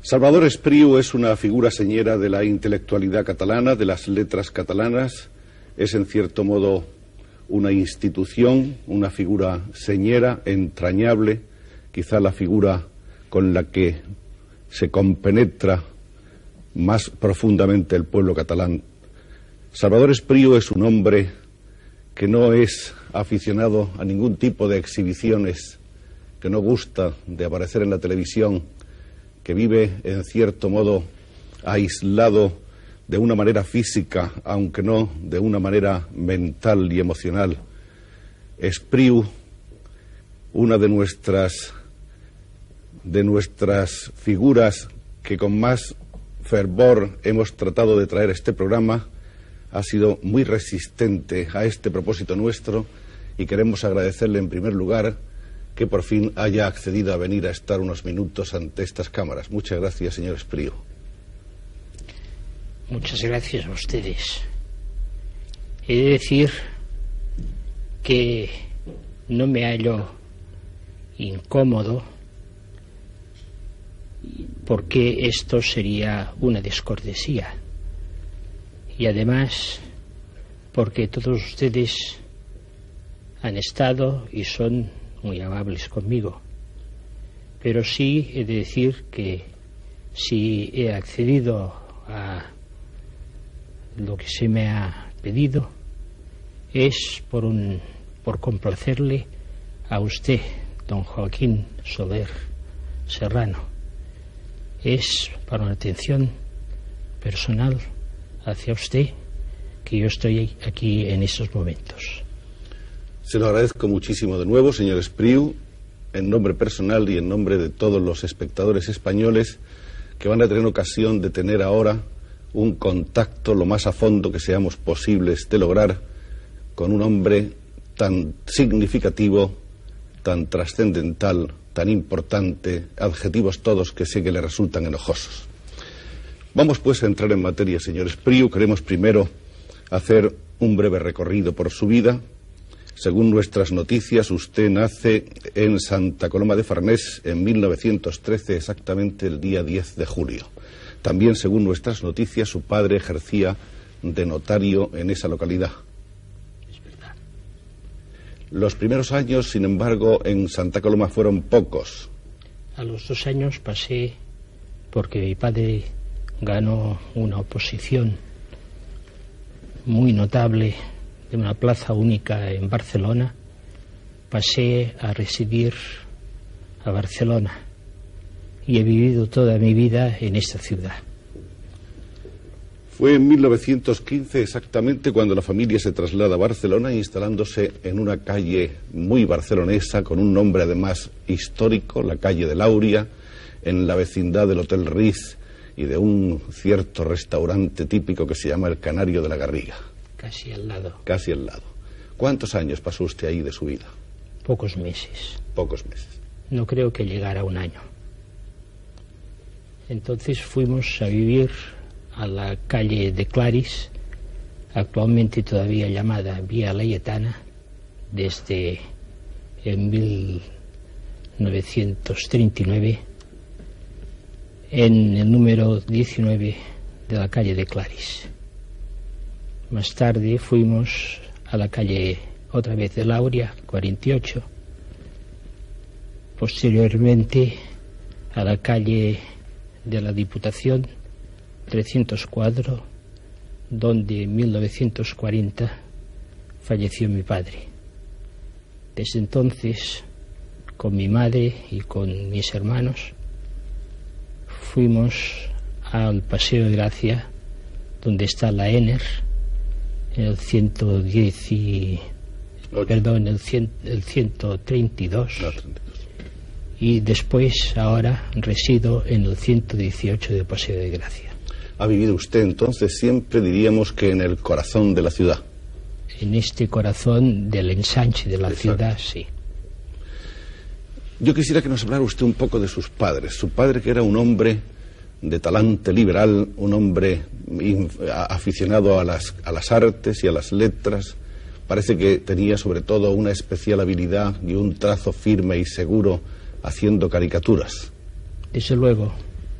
Salvador Espriu es una figura señera de la intelectualidad catalana, de las letras catalanas. Es en cierto modo una institución, una figura señera, entrañable, quizá la figura con la que se compenetra más profundamente el pueblo catalán. Salvador Espriu es un hombre que no es aficionado a ningún tipo de exhibiciones, que no gusta de aparecer en la televisión, que vive en cierto modo aislado de una manera física, aunque no de una manera mental y emocional. Espriu, una de nuestras figuras que con más fervor hemos tratado de traer a este programa, ha sido muy resistente a este propósito nuestro y queremos agradecerle en primer lugar que por fin haya accedido a venir a estar unos minutos ante estas cámaras. Muchas gracias, señor Espriu. Muchas gracias a ustedes. He de decir que no me hallo incómodo porque esto sería una descortesía. Y además porque todos ustedes han estado y son muy amables conmigo. Pero sí he de decir que si he accedido a lo que se me ha pedido es por complacerle a usted, don Joaquín Soler Serrano. Es para una atención personal hacia usted que yo estoy aquí en estos momentos. Se lo agradezco muchísimo de nuevo, señor Espriu, en nombre personal y en nombre de todos los espectadores españoles que van a tener ocasión de tener ahora un contacto lo más a fondo que seamos posibles de lograr con un hombre tan significativo, tan trascendental, tan importante, adjetivos todos que sé que le resultan enojosos. Vamos pues a entrar en materia, señor Espriu. Queremos primero hacer un breve recorrido por su vida. Según nuestras noticias, usted nace en Santa Coloma de Farnés en 1913, exactamente el día 10 de julio. También, según nuestras noticias, su padre ejercía de notario en esa localidad. Es verdad. Los primeros años, sin embargo, en Santa Coloma fueron pocos. A los 2 años pasé porque mi padre ganó una oposición muy notable de una plaza única en Barcelona. Pasé a residir a Barcelona y he vivido toda mi vida en esta ciudad. Fue en 1915 exactamente cuando la familia se traslada a Barcelona, instalándose en una calle muy barcelonesa con un nombre además histórico, la calle de Lauria, en la vecindad del Hotel Riz y de un cierto restaurante típico que se llama El Canario de la Garriga. Casi al lado. Casi al lado. ¿Cuántos años pasó usted ahí de su vida? Pocos meses. Pocos meses. No creo que llegara a 1 año. Entonces fuimos a vivir a la calle de Claris, actualmente todavía llamada Vía Laietana, desde en 1939, en el número 19 de la calle de Claris. Más tarde fuimos a la calle otra vez de Lauria, 48. Posteriormente a la calle de la Diputación, 304, donde en 1940 falleció mi padre. Desde entonces, con mi madre y con mis hermanos, fuimos al Paseo de Gracia, donde está la ENER, el 132, y después ahora resido en el 118 de Paseo de Gracia. ¿Ha vivido usted entonces siempre, diríamos, que en el corazón de la ciudad? En este corazón del ensanche de la ciudad, sí. Yo quisiera que nos hablara usted un poco de sus padres. Su padre, que era un hombre de talante liberal, un hombre aficionado a las artes y a las letras. Parece que tenía sobre todo una especial habilidad y un trazo firme y seguro haciendo caricaturas. Desde luego.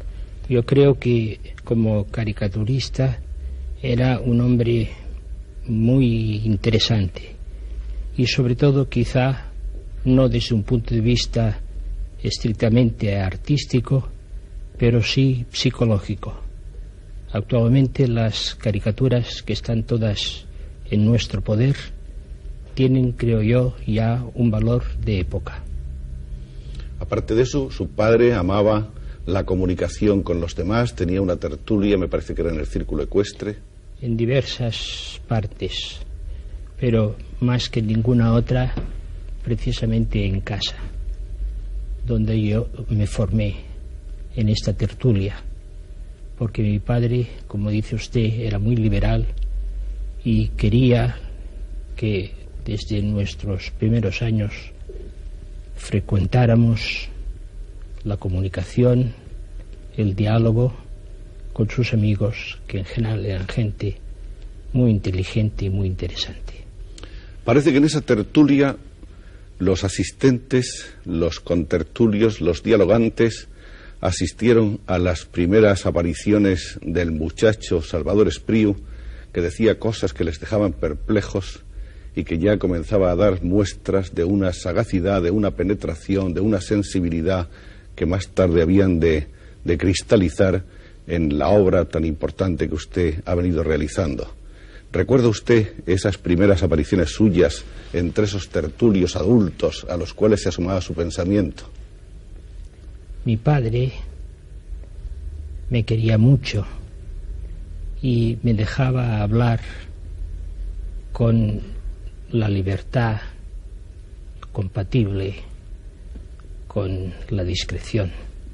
Yo creo que como caricaturista era un hombre muy interesante y sobre todo quizá no desde un punto de vista estrictamente artístico, pero sí psicológico. Actualmente las caricaturas que están todas en nuestro poder tienen, creo yo, ya un valor de época. Aparte de eso, su padre amaba la comunicación con los demás, tenía una tertulia, me parece que era en el Círculo Ecuestre. En diversas partes, pero más que en ninguna otra, precisamente en casa, donde yo me formé en esta tertulia, porque mi padre, como dice usted, era muy liberal y quería que desde nuestros primeros años frecuentáramos la comunicación, el diálogo con sus amigos, que en general eran gente muy inteligente y muy interesante. Parece que en esa tertulia los asistentes, los contertulios, los dialogantes asistieron a las primeras apariciones del muchacho Salvador Espriu, que decía cosas que les dejaban perplejos y que ya comenzaba a dar muestras de una sagacidad, de una penetración, de una sensibilidad que más tarde habían de cristalizar en la obra tan importante que usted ha venido realizando. ¿Recuerda usted esas primeras apariciones suyas entre esos tertulios adultos a los cuales se asomaba su pensamiento? Mi padre me quería mucho y me dejaba hablar con la libertad compatible con la discreción.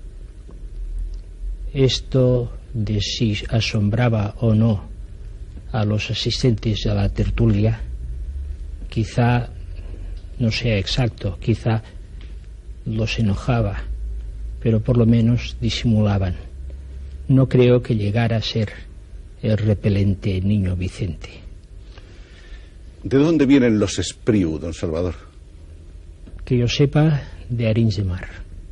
Esto de si asombraba o no a los asistentes a la tertulia, quizá no sea exacto, quizá los enojaba, pero por lo menos disimulaban. No creo que llegara a ser el repelente niño Vicente. ¿De dónde vienen los Espriu, don Salvador? Que yo sepa, de Arenys de Mar.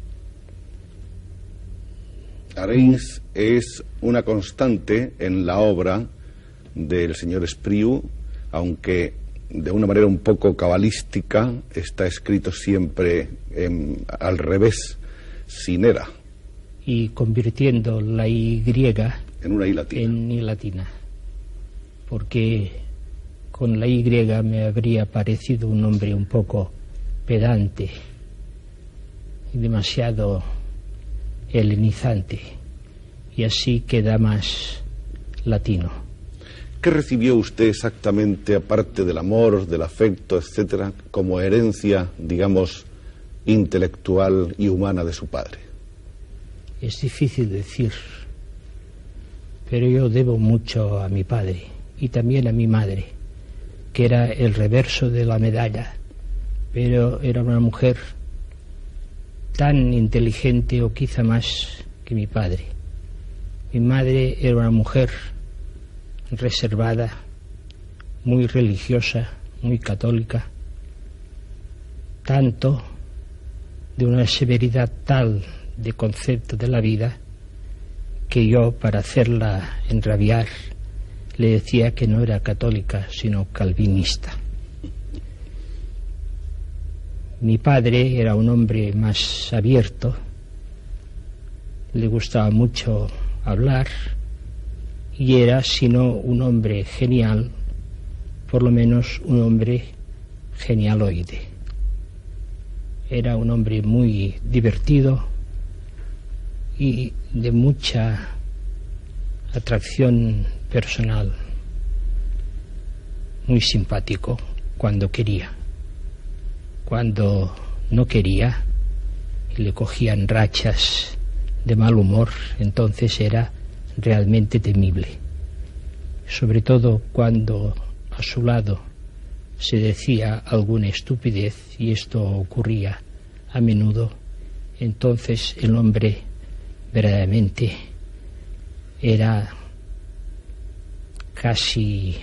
Arenys es una constante en la obra del señor Espriu, aunque de una manera un poco cabalística, está escrito siempre al revés, sin era. Y convirtiendo la Y en una I latina. En I latina. Porque con la Y me habría parecido un nombre un poco pedante y demasiado helenizante, y así queda más latino. ¿Qué recibió usted exactamente, aparte del amor, del afecto, etcétera, como herencia, digamos, intelectual y humana de su padre? Es difícil decir, pero yo debo mucho a mi padre y también a mi madre, que era el reverso de la medalla, pero era una mujer tan inteligente o quizá más que mi padre. Mi madre era una mujer reservada, muy religiosa, muy católica, tanto de una severidad tal de concepto de la vida que yo, para hacerla enrabiar, le decía que no era católica sino calvinista. Mi padre era un hombre más abierto, le gustaba mucho hablar y era, si no un hombre genial, por lo menos un hombre genialoide. Era un hombre muy divertido y de mucha atracción personal, muy simpático cuando quería. Cuando no quería y le cogían rachas de mal humor, entonces era realmente temible, sobre todo cuando a su lado se decía alguna estupidez, y esto ocurría a menudo. Entonces el hombre verdaderamente era casi,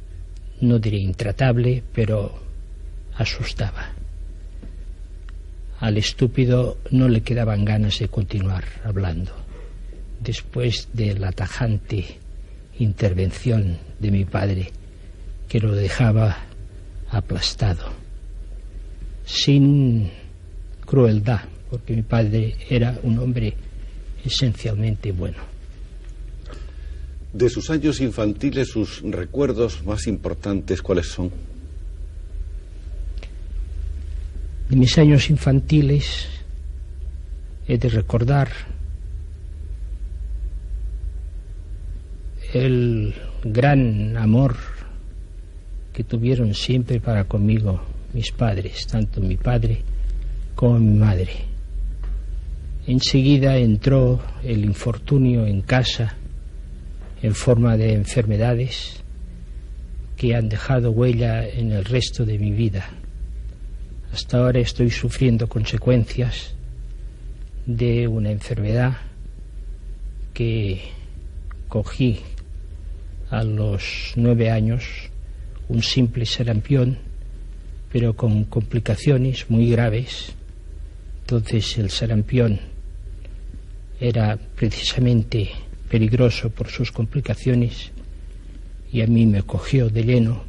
no diré intratable, pero asustaba. Al estúpido no le quedaban ganas de continuar hablando. Después de la tajante intervención de mi padre, que lo dejaba aplastado, sin crueldad, porque mi padre era un hombre esencialmente bueno. De sus años infantiles, sus recuerdos más importantes, ¿cuáles son? De mis años infantiles he de recordar el gran amor que tuvieron siempre para conmigo mis padres, tanto mi padre como mi madre. Enseguida entró el infortunio en casa en forma de enfermedades que han dejado huella en el resto de mi vida. Hasta ahora estoy sufriendo consecuencias de una enfermedad que cogí a los 9 años, un simple sarampión, pero con complicaciones muy graves. Entonces el sarampión era precisamente peligroso por sus complicaciones y a mí me cogió de lleno,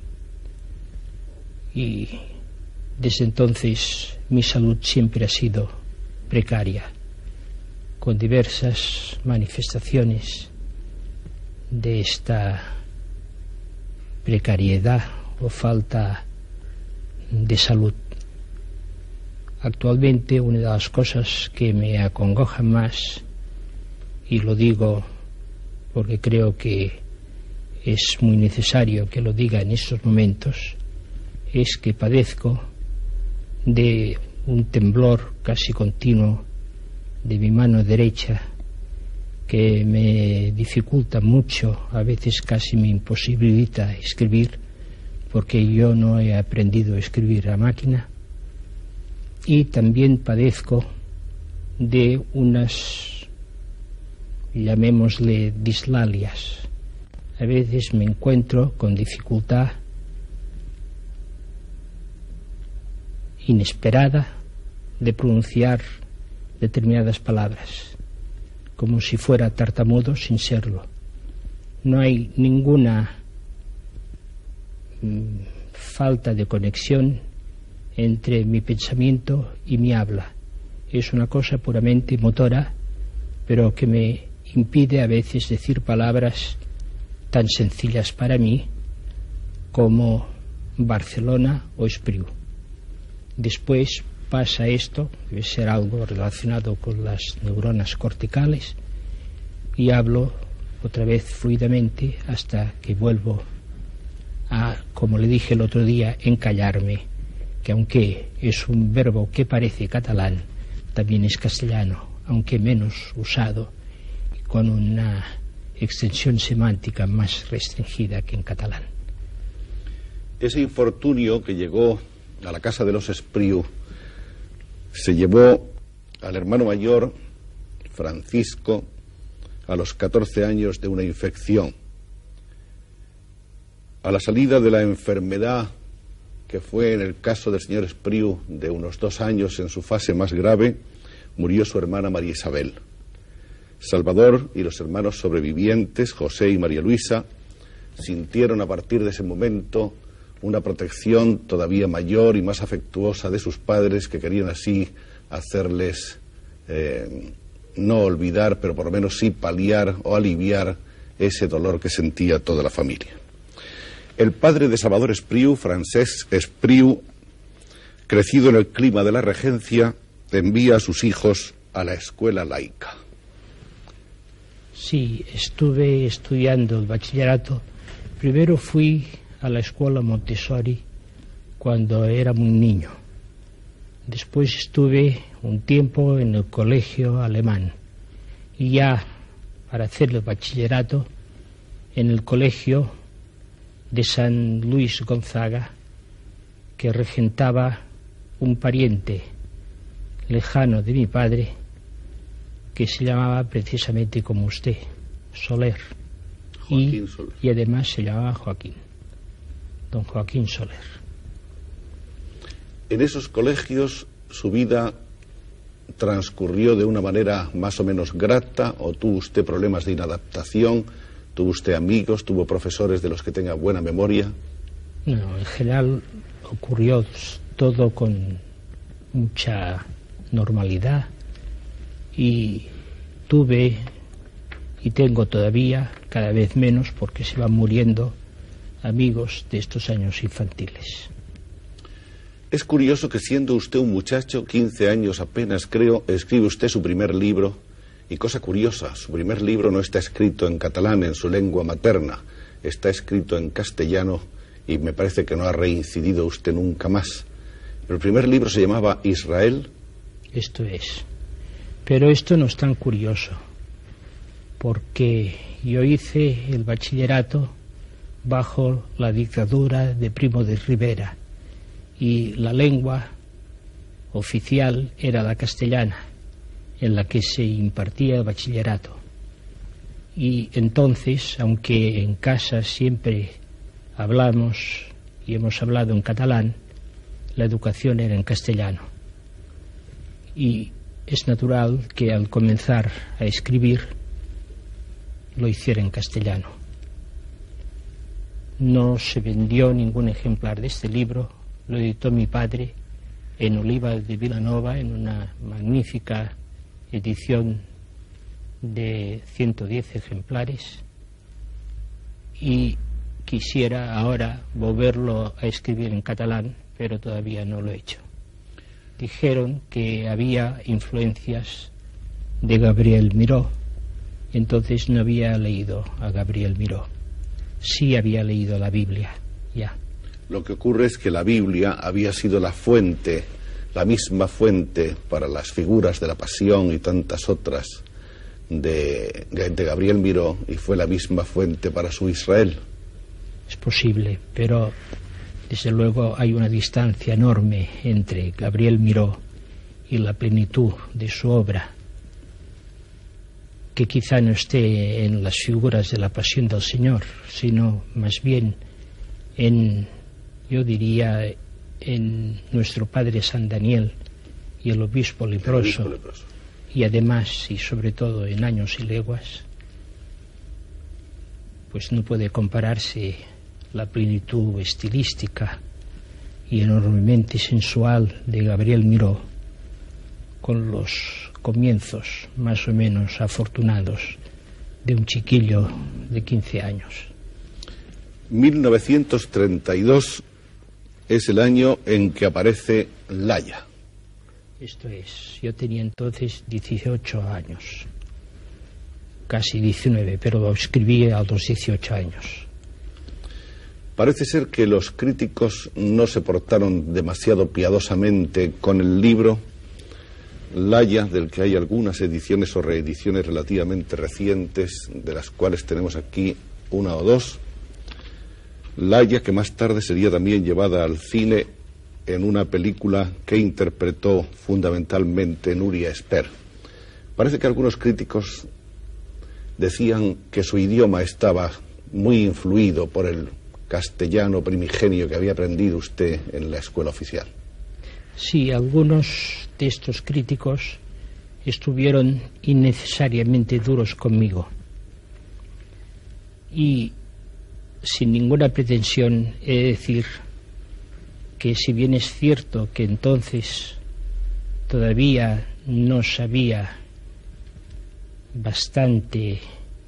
y desde entonces mi salud siempre ha sido precaria, con diversas manifestaciones de esta precariedad o falta de salud. Actualmente una de las cosas que me acongojan más, y lo digo porque creo que es muy necesario que lo diga en estos momentos, es que padezco de un temblor casi continuo de mi mano derecha que me dificulta mucho, a veces casi me imposibilita escribir, porque yo no he aprendido a escribir a máquina. Y también padezco de unas, llamémosle, dislalias. A veces me encuentro con dificultad inesperada de pronunciar determinadas palabras, como si fuera tartamudo sin serlo. No hay ninguna falta de conexión entre mi pensamiento y mi habla. Es una cosa puramente motora, pero que me impide a veces decir palabras tan sencillas para mí como Barcelona o Espriu. Después pasa esto, debe ser algo relacionado con las neuronas corticales, y hablo otra vez fluidamente hasta que vuelvo a, como le dije el otro día, encallarme, que aunque es un verbo que parece catalán, también es castellano, aunque menos usado y con una extensión semántica más restringida que en catalán. Ese infortunio que llegó a la casa de los Espriu se llevó al hermano mayor, Francisco, a los 14 años de una infección. A la salida de la enfermedad, que fue en el caso del señor Espriu de unos 2 años en su fase más grave, murió su hermana María Isabel. Salvador y los hermanos sobrevivientes, José y María Luisa, sintieron a partir de ese momento una protección todavía mayor y más afectuosa de sus padres, que querían así hacerles no olvidar, pero por lo menos sí paliar o aliviar ese dolor que sentía toda la familia. El padre de Salvador Espriu, Francesc Espriu, crecido en el clima de la regencia, envía a sus hijos a la escuela laica. Sí, estuve estudiando el bachillerato. Primero fui a la escuela Montessori cuando era muy niño. Después estuve un tiempo en el colegio alemán, y ya para hacer el bachillerato en el colegio de San Luis Gonzaga, que regentaba un pariente lejano de mi padre, que se llamaba precisamente como usted, Soler. Joaquín Soler. Y además se llamaba Joaquín, don Joaquín Soler. En esos colegios su vida transcurrió de una manera más o menos grata, o tuvo usted problemas de inadaptación, tuvo usted amigos, tuvo profesores de los que tenga buena memoria? No, en general ocurrió todo con mucha normalidad y tuve y tengo todavía, cada vez menos porque se van muriendo, amigos de estos años infantiles. Es curioso que siendo usted un muchacho, 15 años apenas creo, escribe usted su primer libro, y cosa curiosa, su primer libro no está escrito en catalán, en su lengua materna, está escrito en castellano, y me parece que no ha reincidido usted nunca más. El primer libro se llamaba Israel. Esto es. Pero esto no es tan curioso, porque yo hice el bachillerato bajo la dictadura de Primo de Rivera, y la lengua oficial era la castellana, en la que se impartía el bachillerato. Y entonces, aunque en casa siempre hablamos y hemos hablado en catalán, la educación era en castellano. Y es natural que al comenzar a escribir lo hiciera en castellano. No se vendió ningún ejemplar de este libro. Lo editó mi padre en Oliva de Vilanova, en una magnífica edición de 110 ejemplares, y quisiera ahora volverlo a escribir en catalán, pero todavía no lo he hecho. Dijeron que había influencias de Gabriel Miró, entonces no había leído a Gabriel Miró. Sí había leído la Biblia, ya. Lo que ocurre es que la Biblia había sido la fuente, la misma fuente para las figuras de la Pasión y tantas otras de Gabriel Miró, y fue la misma fuente para su Israel. Es posible, pero desde luego hay una distancia enorme entre Gabriel Miró y la plenitud de su obra, que quizá no esté en las figuras de la Pasión del Señor, sino más bien en, yo diría, en nuestro Padre San Daniel y el Obispo Leproso, y además y sobre todo en Años y Leguas, pues no puede compararse la plenitud estilística y enormemente sensual de Gabriel Miró con los comienzos más o menos afortunados de un chiquillo de 15 años. 1932 es el año en que aparece Laya. Esto es, yo tenía entonces 18 años, casi 19, pero lo escribí a los 18 años. Parece ser que los críticos no se portaron demasiado piadosamente con el libro Laya, del que hay algunas ediciones o reediciones relativamente recientes, de las cuales tenemos aquí una o dos. Laya, que más tarde sería también llevada al cine en una película que interpretó fundamentalmente Nuria Esper. Parece que algunos críticos decían que su idioma estaba muy influido por el castellano primigenio que había aprendido usted en la escuela oficial. Sí, algunos de estos críticos estuvieron innecesariamente duros conmigo. Y sin ninguna pretensión he de decir que, si bien es cierto que entonces todavía no sabía bastante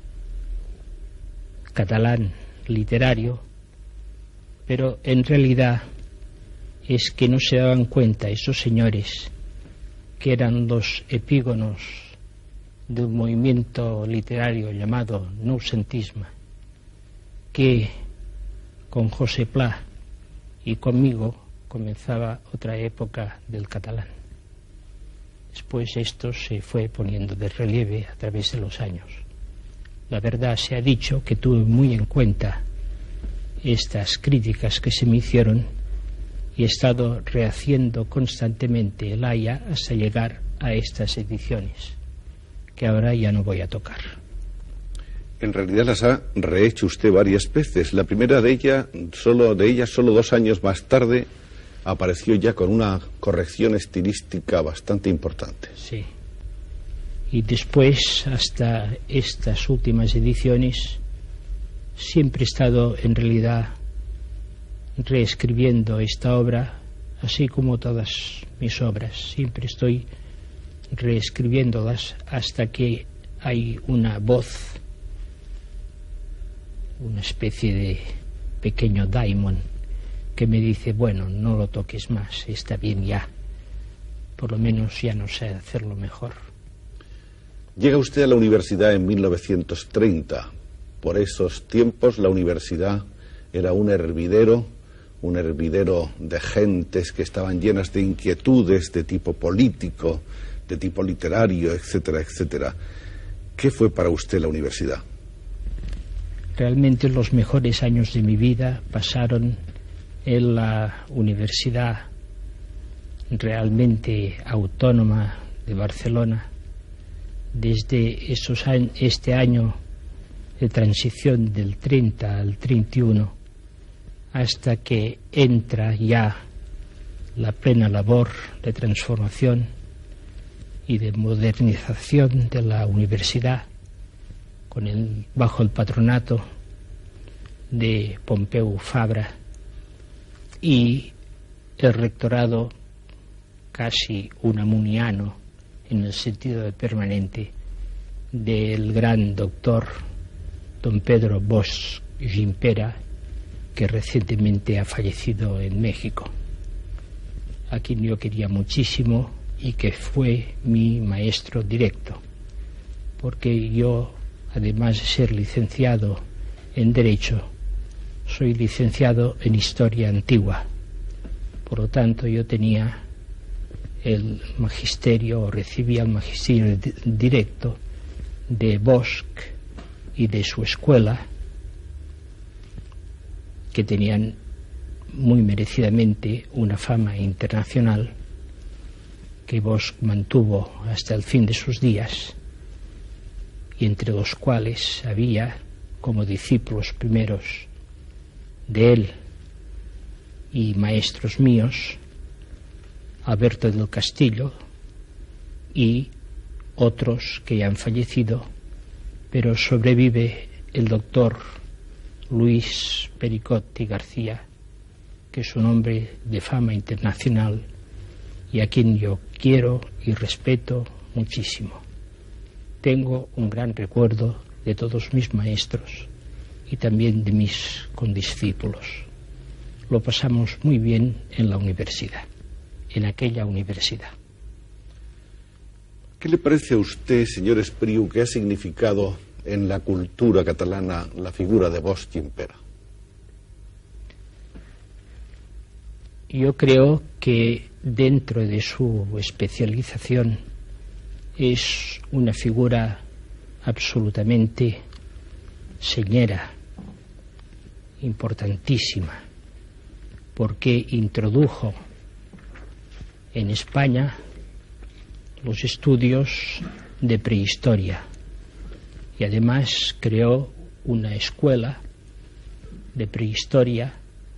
catalán literario, pero en realidad es que no se daban cuenta esos señores, que eran los epígonos de un movimiento literario llamado noucentisme, que con José Pla y conmigo comenzaba otra época del catalán. Después esto se fue poniendo de relieve a través de los años. La verdad se ha dicho que tuve muy en cuenta estas críticas que se me hicieron y he estado rehaciendo constantemente el Laya hasta llegar a estas ediciones, que ahora ya no voy a tocar. En realidad las ha rehecho usted varias veces. La primera de ellas, solo 2 años más tarde, apareció ya con una corrección estilística bastante importante. Sí. Y después, hasta estas últimas ediciones, siempre he estado en realidad reescribiendo esta obra, así como todas mis obras. Siempre estoy reescribiéndolas hasta que hay una voz, una especie de pequeño daimon que me dice, bueno, no lo toques más, está bien ya, por lo menos ya no sé hacerlo mejor. Llega usted a la universidad en 1930. Por esos tiempos la universidad era un hervidero de gentes que estaban llenas de inquietudes de tipo político, de tipo literario, etcétera, etcétera. ¿Qué fue para usted la universidad? Realmente los mejores años de mi vida pasaron en la Universidad realmente autónoma de Barcelona, desde este año de transición del 30 al 31, hasta que entra ya la plena labor de transformación y de modernización de la universidad, bajo el patronato de Pompeu Fabra, y el rectorado casi unamuniano, en el sentido de permanente, del gran doctor don Pedro Bosch Gimpera, que recientemente ha fallecido en México, a quien yo quería muchísimo y que fue mi maestro directo, porque yo, además de ser licenciado en Derecho, soy licenciado en Historia Antigua. Por lo tanto, yo tenía el magisterio, o recibía el magisterio directo de Bosch y de su escuela, que tenían muy merecidamente una fama internacional que Bosch mantuvo hasta el fin de sus días, y entre los cuales había como discípulos primeros de él y maestros míos Alberto del Castillo y otros que ya han fallecido, pero sobrevive el doctor Luis Pericotti García, que es un hombre de fama internacional y a quien yo quiero y respeto muchísimo. Tengo un gran recuerdo de todos mis maestros y también de mis condiscípulos. Lo pasamos muy bien en la universidad, en aquella universidad. ¿Qué le parece a usted, señor Espriu, que ha significado en la cultura catalana la figura de Bosch Gimpera? Yo creo que dentro de su especialización es una figura absolutamente señera, importantísima, porque introdujo en España los estudios de prehistoria y además creó una escuela de prehistoria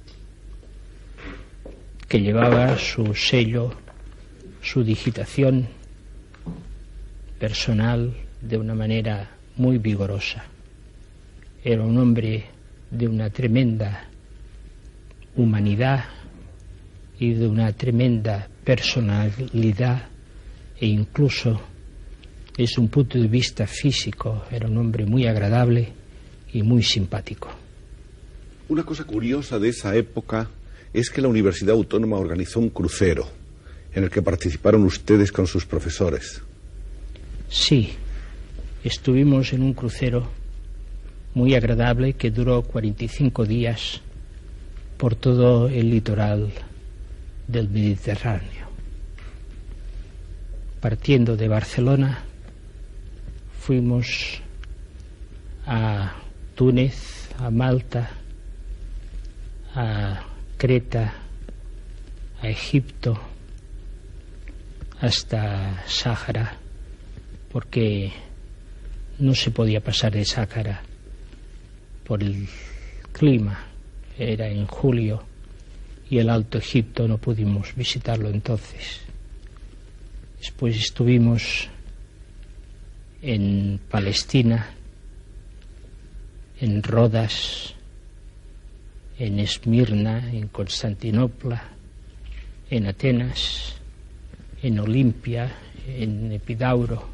que llevaba su sello, su digitación personal de una manera muy vigorosa. Era un hombre de una tremenda humanidad y de una tremenda personalidad, e incluso desde un punto de vista físico era un hombre muy agradable y muy simpático. Una cosa curiosa de esa época es que la Universidad Autónoma organizó un crucero en el que participaron ustedes con sus profesores. Sí, estuvimos en un crucero muy agradable que duró 45 días por todo el litoral del Mediterráneo. Partiendo de Barcelona, fuimos a Túnez, a Malta, a Creta, a Egipto, hasta Sáhara, porque no se podía pasar de Sáhara por el clima. Era en julio y el Alto Egipto no pudimos visitarlo entonces. Después estuvimos en Palestina, en Rodas, en Esmirna, en Constantinopla, en Atenas, en Olimpia, en Epidauro,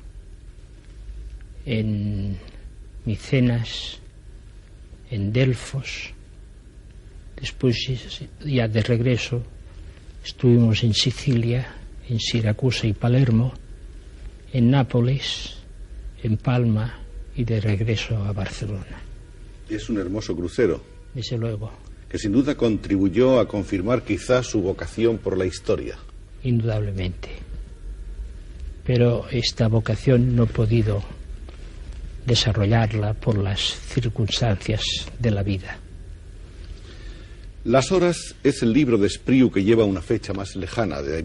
en Micenas, en Delfos. Después, ya de regreso, estuvimos en Sicilia, en Siracusa y Palermo, en Nápoles, en Palma y de regreso a Barcelona. Es un hermoso crucero. Desde luego. Que sin duda contribuyó a confirmar quizás su vocación por la historia. Indudablemente. Pero esta vocación no he podido desarrollarla por las circunstancias de la vida. Las horas es el libro de Espriu que lleva una fecha más lejana, de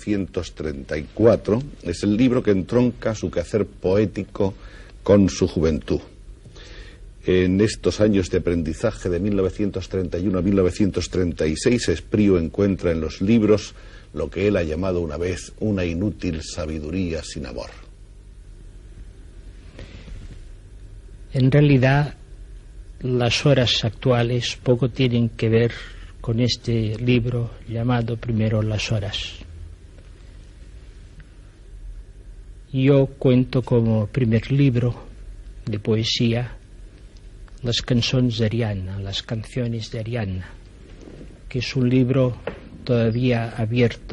1934. Es el libro que entronca su quehacer poético con su juventud. En estos años de aprendizaje de 1931 a 1936, Espriu encuentra en los libros lo que él ha llamado una vez una inútil sabiduría sin amor. En realidad, las horas actuales poco tienen que ver con este libro llamado primero Las horas. Yo cuento como primer libro de poesía las canciones de Ariadna, las canciones de Ariadna, que es un libro todavía abierto.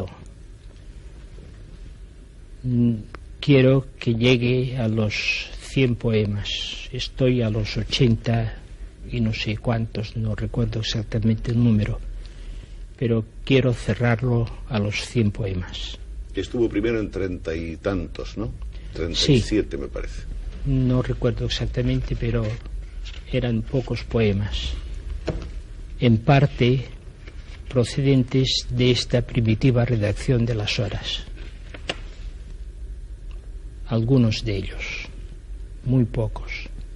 Quiero que llegue a los 100 poemas. Estoy a los 80 y no sé cuántos, no recuerdo exactamente el número, pero quiero cerrarlo a los 100 poemas. Estuvo primero en 30 y tantos, ¿no? 37, sí. Me parece. No recuerdo exactamente, pero eran pocos poemas, en parte procedentes de esta primitiva redacción de Las horas. Algunos de ellos, muy pocos.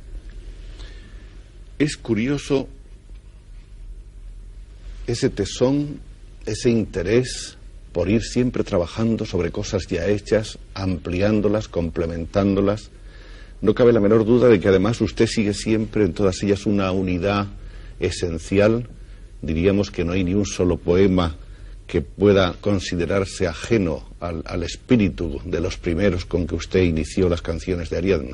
Es curioso ese tesón, ese interés por ir siempre trabajando sobre cosas ya hechas, ampliándolas, complementándolas. No cabe la menor duda de que además usted sigue siempre en todas ellas una unidad esencial. Diríamos que no hay ni un solo poema que pueda considerarse ajeno al espíritu de los primeros con que usted inició las canciones de Ariadna.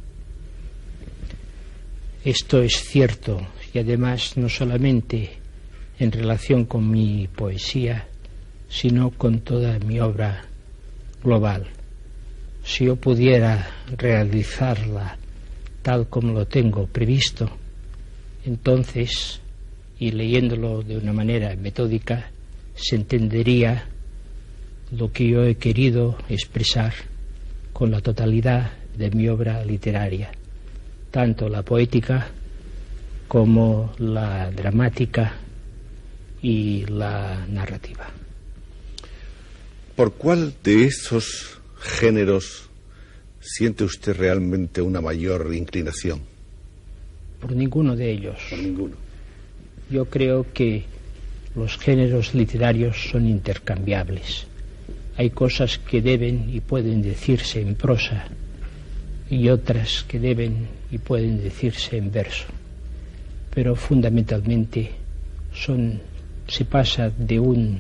Esto es cierto, y además no solamente en relación con mi poesía, sino con toda mi obra global. Si yo pudiera realizarla tal como lo tengo previsto, entonces, y leyéndolo de una manera metódica, se entendería lo que yo he querido expresar con la totalidad de mi obra literaria, tanto la poética como la dramática y la narrativa. ¿Por cuál de esos géneros siente usted realmente una mayor inclinación? Por ninguno de ellos. Por ninguno. Yo creo que los géneros literarios son intercambiables. Hay cosas que deben y pueden decirse en prosa y otras que deben y pueden decirse en verso. Pero fundamentalmente se pasa de un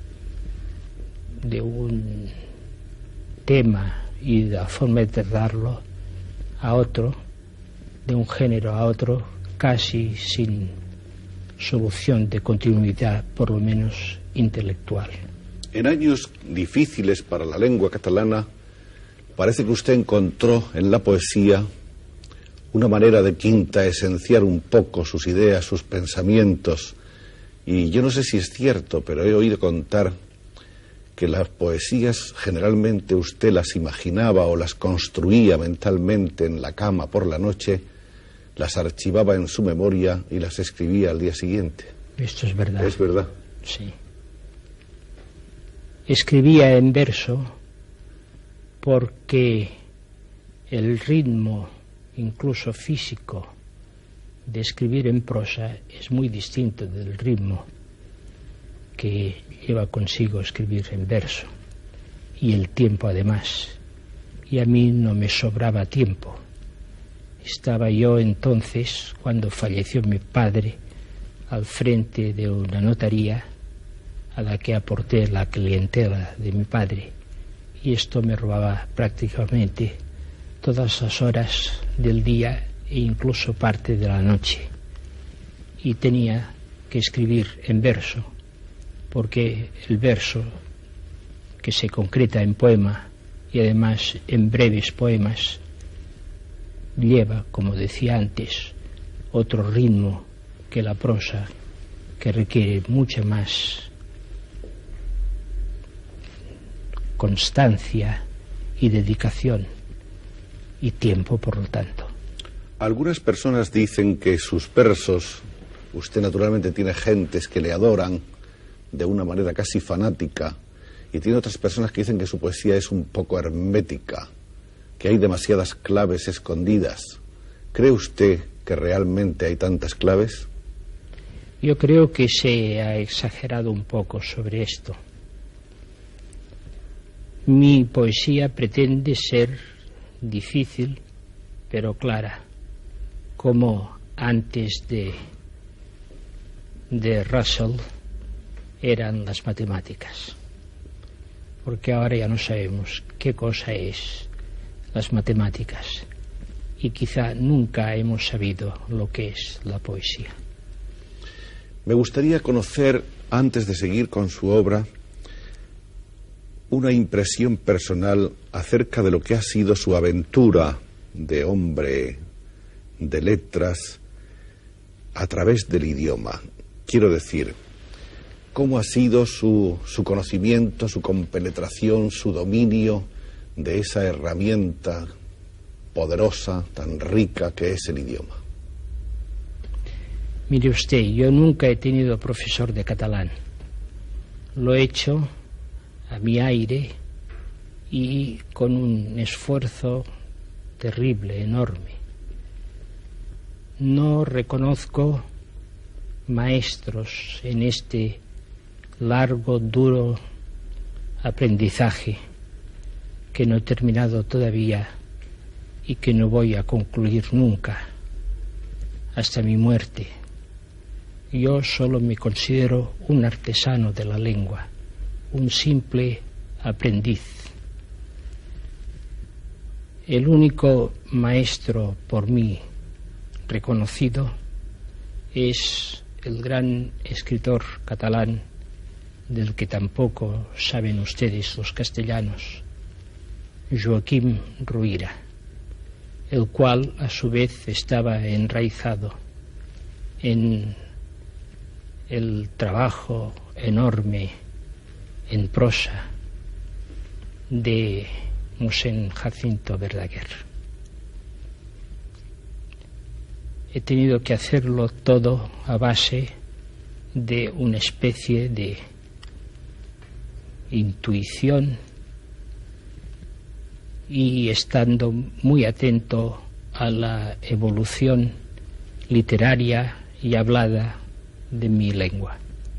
tema y de la forma de tratarlo a otro, de un género a otro, casi sin solución de continuidad, por lo menos intelectual. En años difíciles para la lengua catalana, parece que usted encontró en la poesía una manera de quintaesenciar un poco sus ideas, sus pensamientos. Y yo no sé si es cierto, pero he oído contar que las poesías generalmente usted las imaginaba o las construía mentalmente en la cama por la noche, las archivaba en su memoria y las escribía al día siguiente. Esto es verdad. ¿Es verdad? Sí. Escribía en verso porque el ritmo, incluso físico, de escribir en prosa es muy distinto del ritmo que lleva consigo escribir en verso, y el tiempo además, y a mí no me sobraba tiempo. Estaba yo entonces, cuando falleció mi padre, al frente de una notaría a la que aporté la clientela de mi padre, y esto me robaba prácticamente todas las horas del día e incluso parte de la noche, y tenía que escribir en verso, porque el verso, que se concreta en poema y además en breves poemas, lleva, como decía antes, otro ritmo que la prosa, que requiere mucha más constancia y dedicación y tiempo, por lo tanto. Algunas personas dicen que sus versos, usted naturalmente tiene gentes que le adoran de una manera casi fanática, y tiene otras personas que dicen que su poesía es un poco hermética, que hay demasiadas claves escondidas. ¿Cree usted que realmente hay tantas claves? Yo creo que se ha exagerado un poco sobre esto. Mi poesía pretende ser difícil, pero clara, como antes de Russell eran las matemáticas. Porque ahora ya no sabemos qué cosa es las matemáticas, y quizá nunca hemos sabido lo que es la poesía. Me gustaría conocer, antes de seguir con su obra, una impresión personal acerca de lo que ha sido su aventura de hombre de letras a través del idioma. Quiero decir, ¿cómo ha sido su conocimiento, su compenetración, su dominio de esa herramienta poderosa, tan rica que es el idioma? Mire usted, yo nunca he tenido profesor de catalán. Lo he hecho a mi aire y con un esfuerzo terrible, enorme. No reconozco maestros en este largo, duro aprendizaje que no he terminado todavía y que no voy a concluir nunca hasta mi muerte. Yo solo me considero un artesano de la lengua, un simple aprendiz. El único maestro por mí reconocido es el gran escritor catalán, del que tampoco saben ustedes los castellanos, Joaquim Ruyra, el cual a su vez estaba enraizado en el trabajo enorme en prosa de Mosén Jacinto Verdaguer. He tenido que hacerlo todo a base de una especie de intuición y estando muy atento a la evolución literaria y hablada de mi lengua,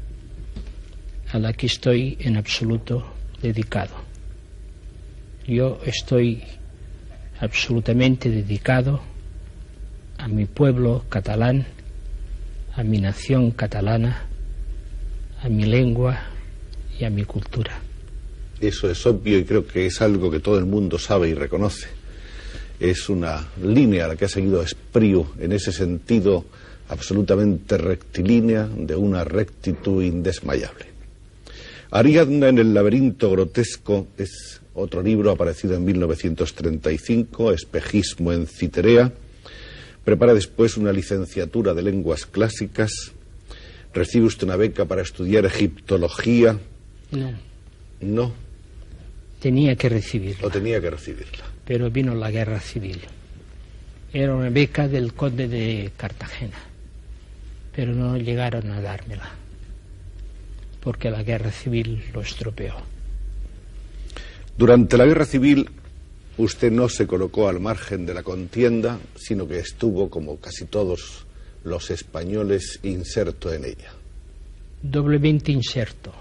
a la que estoy en absoluto dedicado. Yo estoy absolutamente dedicado a mi pueblo catalán, a mi nación catalana, a mi lengua y a mi cultura. Eso es obvio y creo que es algo que todo el mundo sabe y reconoce. Es una línea a la que ha seguido Espriu en ese sentido absolutamente rectilínea, de una rectitud indesmayable. Ariadna en el laberinto grotesco es otro libro aparecido en 1935, Espejismo en Citerea. Prepara después una licenciatura de lenguas clásicas. Recibe usted una beca para estudiar egiptología. No. Tenía que recibirla. O tenía que recibirla. Pero vino la guerra civil. Era una beca del conde de Cartagena, pero no llegaron a dármela, porque la guerra civil lo estropeó. Durante la guerra civil, usted no se colocó al margen de la contienda, sino que estuvo, como casi todos los españoles, inserto en ella. Doblemente inserto.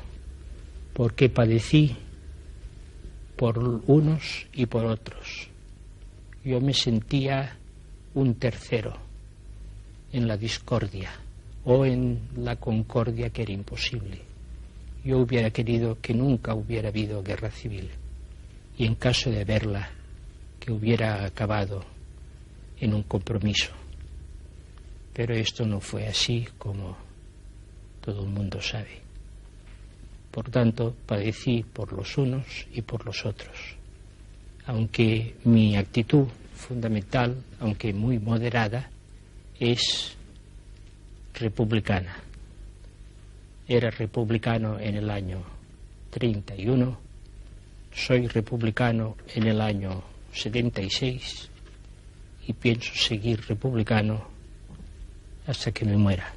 porque padecí por unos y por otros. Yo me sentía un tercero en la discordia o en la concordia, que era imposible. Yo hubiera querido que nunca hubiera habido guerra civil, y en caso de haberla, que hubiera acabado en un compromiso. Pero esto no fue así, como todo el mundo sabe. Por tanto, padecí por los unos y por los otros. Aunque mi actitud fundamental, aunque muy moderada, es republicana. Era republicano en el año 31, soy republicano en el año 76 y pienso seguir republicano hasta que me muera,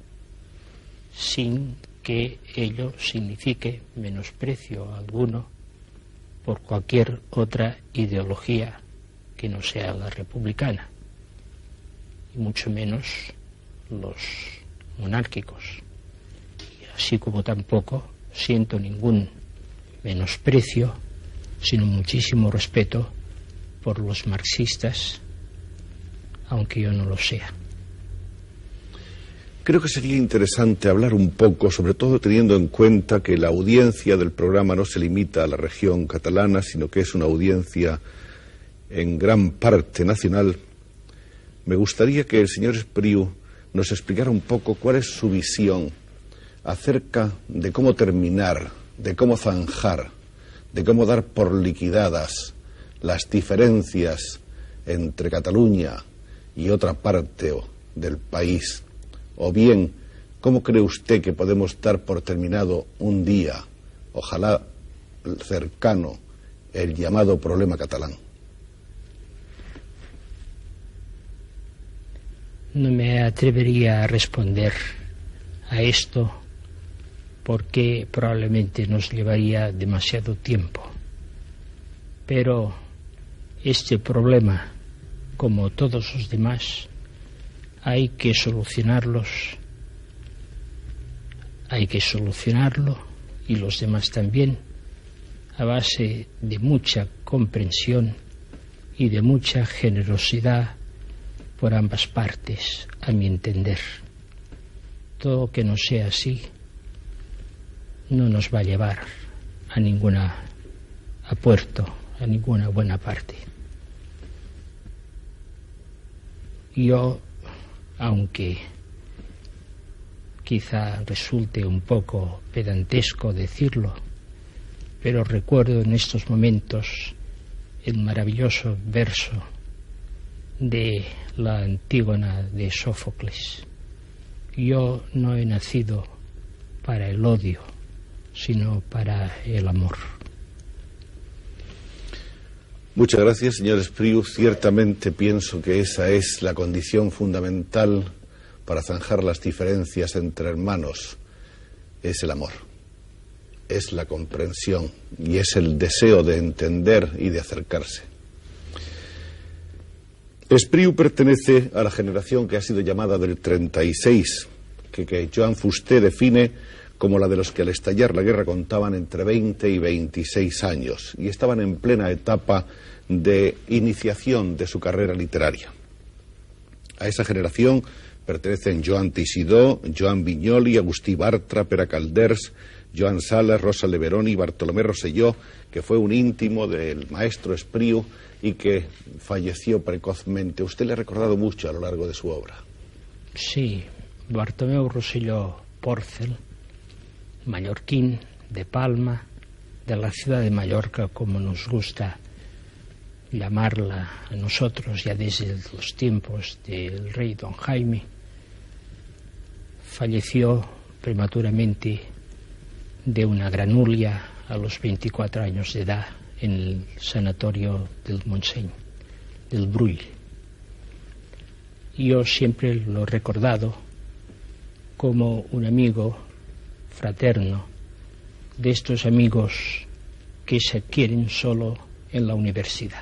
sin que ello signifique menosprecio alguno por cualquier otra ideología que no sea la republicana, y mucho menos los monárquicos, así como tampoco siento ningún menosprecio, sino muchísimo respeto por los marxistas, aunque yo no lo sea. Creo que sería interesante hablar un poco, sobre todo teniendo en cuenta que la audiencia del programa no se limita a la región catalana, sino que es una audiencia en gran parte nacional. Me gustaría que el señor Espriu nos explicara un poco cuál es su visión acerca de cómo terminar, de cómo zanjar, de cómo dar por liquidadas las diferencias entre Cataluña y otra parte del país. O bien, ¿cómo cree usted que podemos dar por terminado un día, ojalá cercano, el llamado problema catalán? No me atrevería a responder a esto porque probablemente nos llevaría demasiado tiempo. Pero este problema, como todos los demás, hay que solucionarlo, y los demás también, a base de mucha comprensión y de mucha generosidad por ambas partes, a mi entender. Todo que no sea así no nos va a llevar a puerto, a ninguna buena parte. Yo, aunque quizá resulte un poco pedantesco decirlo, pero recuerdo en estos momentos el maravilloso verso de la Antígona de Sófocles. Yo no he nacido para el odio, sino para el amor. Muchas gracias, señor Espriu. Ciertamente pienso que esa es la condición fundamental para zanjar las diferencias entre hermanos. Es el amor, es la comprensión y es el deseo de entender y de acercarse. Espriu pertenece a la generación que ha sido llamada del 36, que Joan Fuster define como la de los que al estallar la guerra contaban entre 20 y 26 años y estaban en plena etapa de iniciación de su carrera literaria. A esa generación pertenecen Joan Teixidó, Joan Vinyoli, Agustí Bartra, Pere Calders, Joan Sala, Rosa Leveroni, Bartolomé Rosselló, que fue un íntimo del maestro Espriu y que falleció precozmente. Usted le ha recordado mucho a lo largo de su obra. Sí, Bartomeu Rosselló Porcel, mallorquín, de Palma, de la ciudad de Mallorca, como nos gusta llamarla a nosotros ya desde los tiempos del rey don Jaime, falleció prematuramente de una granulia a los 24 años de edad en el sanatorio del Montseny, del Brull. Yo siempre lo he recordado como un amigo fraterno, de estos amigos que se adquieren solo en la universidad.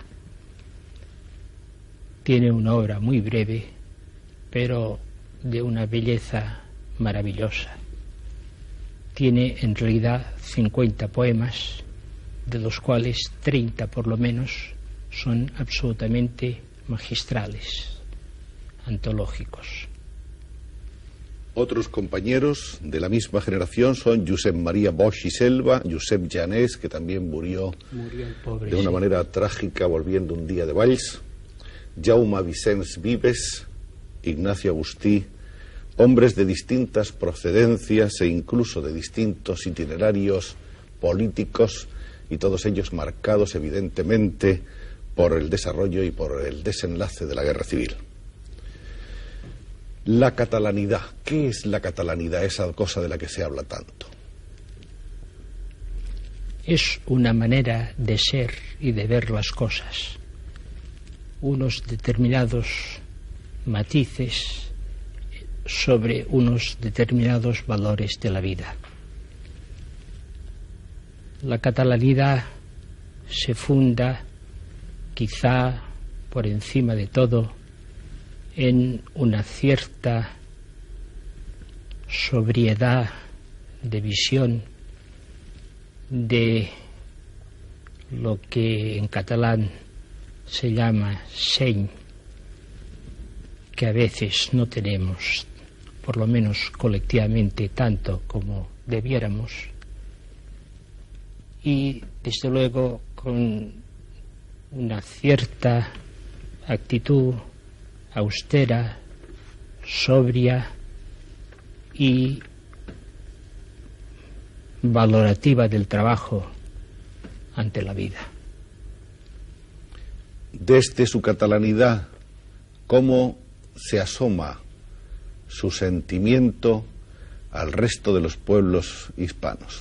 Tiene una obra muy breve, pero de una belleza maravillosa. tiene en realidad 50 poemas, de los cuales 30 por lo menos son absolutamente magistrales, antológicos. Otros compañeros de la misma generación son Josep María Bosch y Selva, Josep Llanés, que también murió el pobre, de una manera trágica volviendo un día de Valls, Jaume Vicens Vives, Ignacio Agustí, hombres de distintas procedencias e incluso de distintos itinerarios políticos, y todos ellos marcados evidentemente por el desarrollo y por el desenlace de la guerra civil. La catalanidad. ¿Qué es la catalanidad, esa cosa de la que se habla tanto? Es una manera de ser y de ver las cosas, unos determinados matices sobre unos determinados valores de la vida. La catalanidad se funda, quizá por encima de todo, en una cierta sobriedad de visión de lo que en catalán se llama seny, que a veces no tenemos, por lo menos colectivamente, tanto como debiéramos, y desde luego con una cierta actitud austera, sobria y valorativa del trabajo ante la vida. Desde su catalanidad, ¿cómo se asoma su sentimiento al resto de los pueblos hispanos?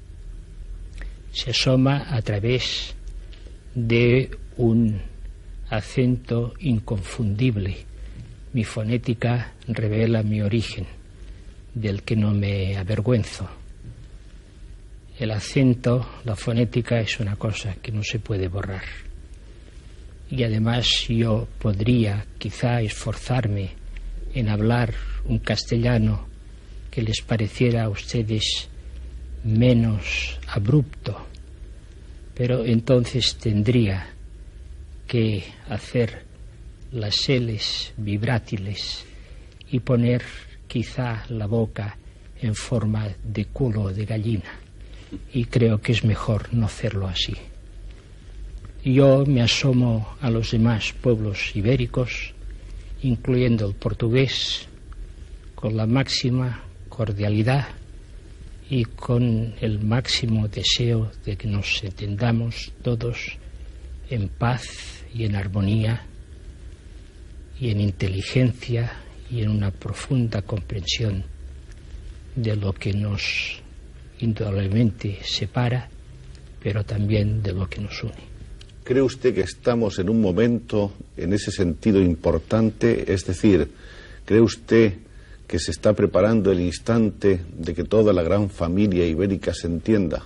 Se asoma a través de un acento inconfundible. Mi fonética revela mi origen, del que no me avergüenzo. El acento, la fonética, es una cosa que no se puede borrar. Y además yo podría quizá esforzarme en hablar un castellano que les pareciera a ustedes menos abrupto, pero entonces tendría que hacer las L's vibrátiles y poner quizá la boca en forma de culo de gallina, y creo que es mejor no hacerlo así. Yo me asomo a los demás pueblos ibéricos, incluyendo el portugués, con la máxima cordialidad y con el máximo deseo de que nos entendamos todos en paz y en armonía y en inteligencia y en una profunda comprensión de lo que nos indudablemente separa, pero también de lo que nos une. ¿Cree usted que estamos en un momento en ese sentido importante? Es decir, ¿cree usted que se está preparando el instante de que toda la gran familia ibérica se entienda?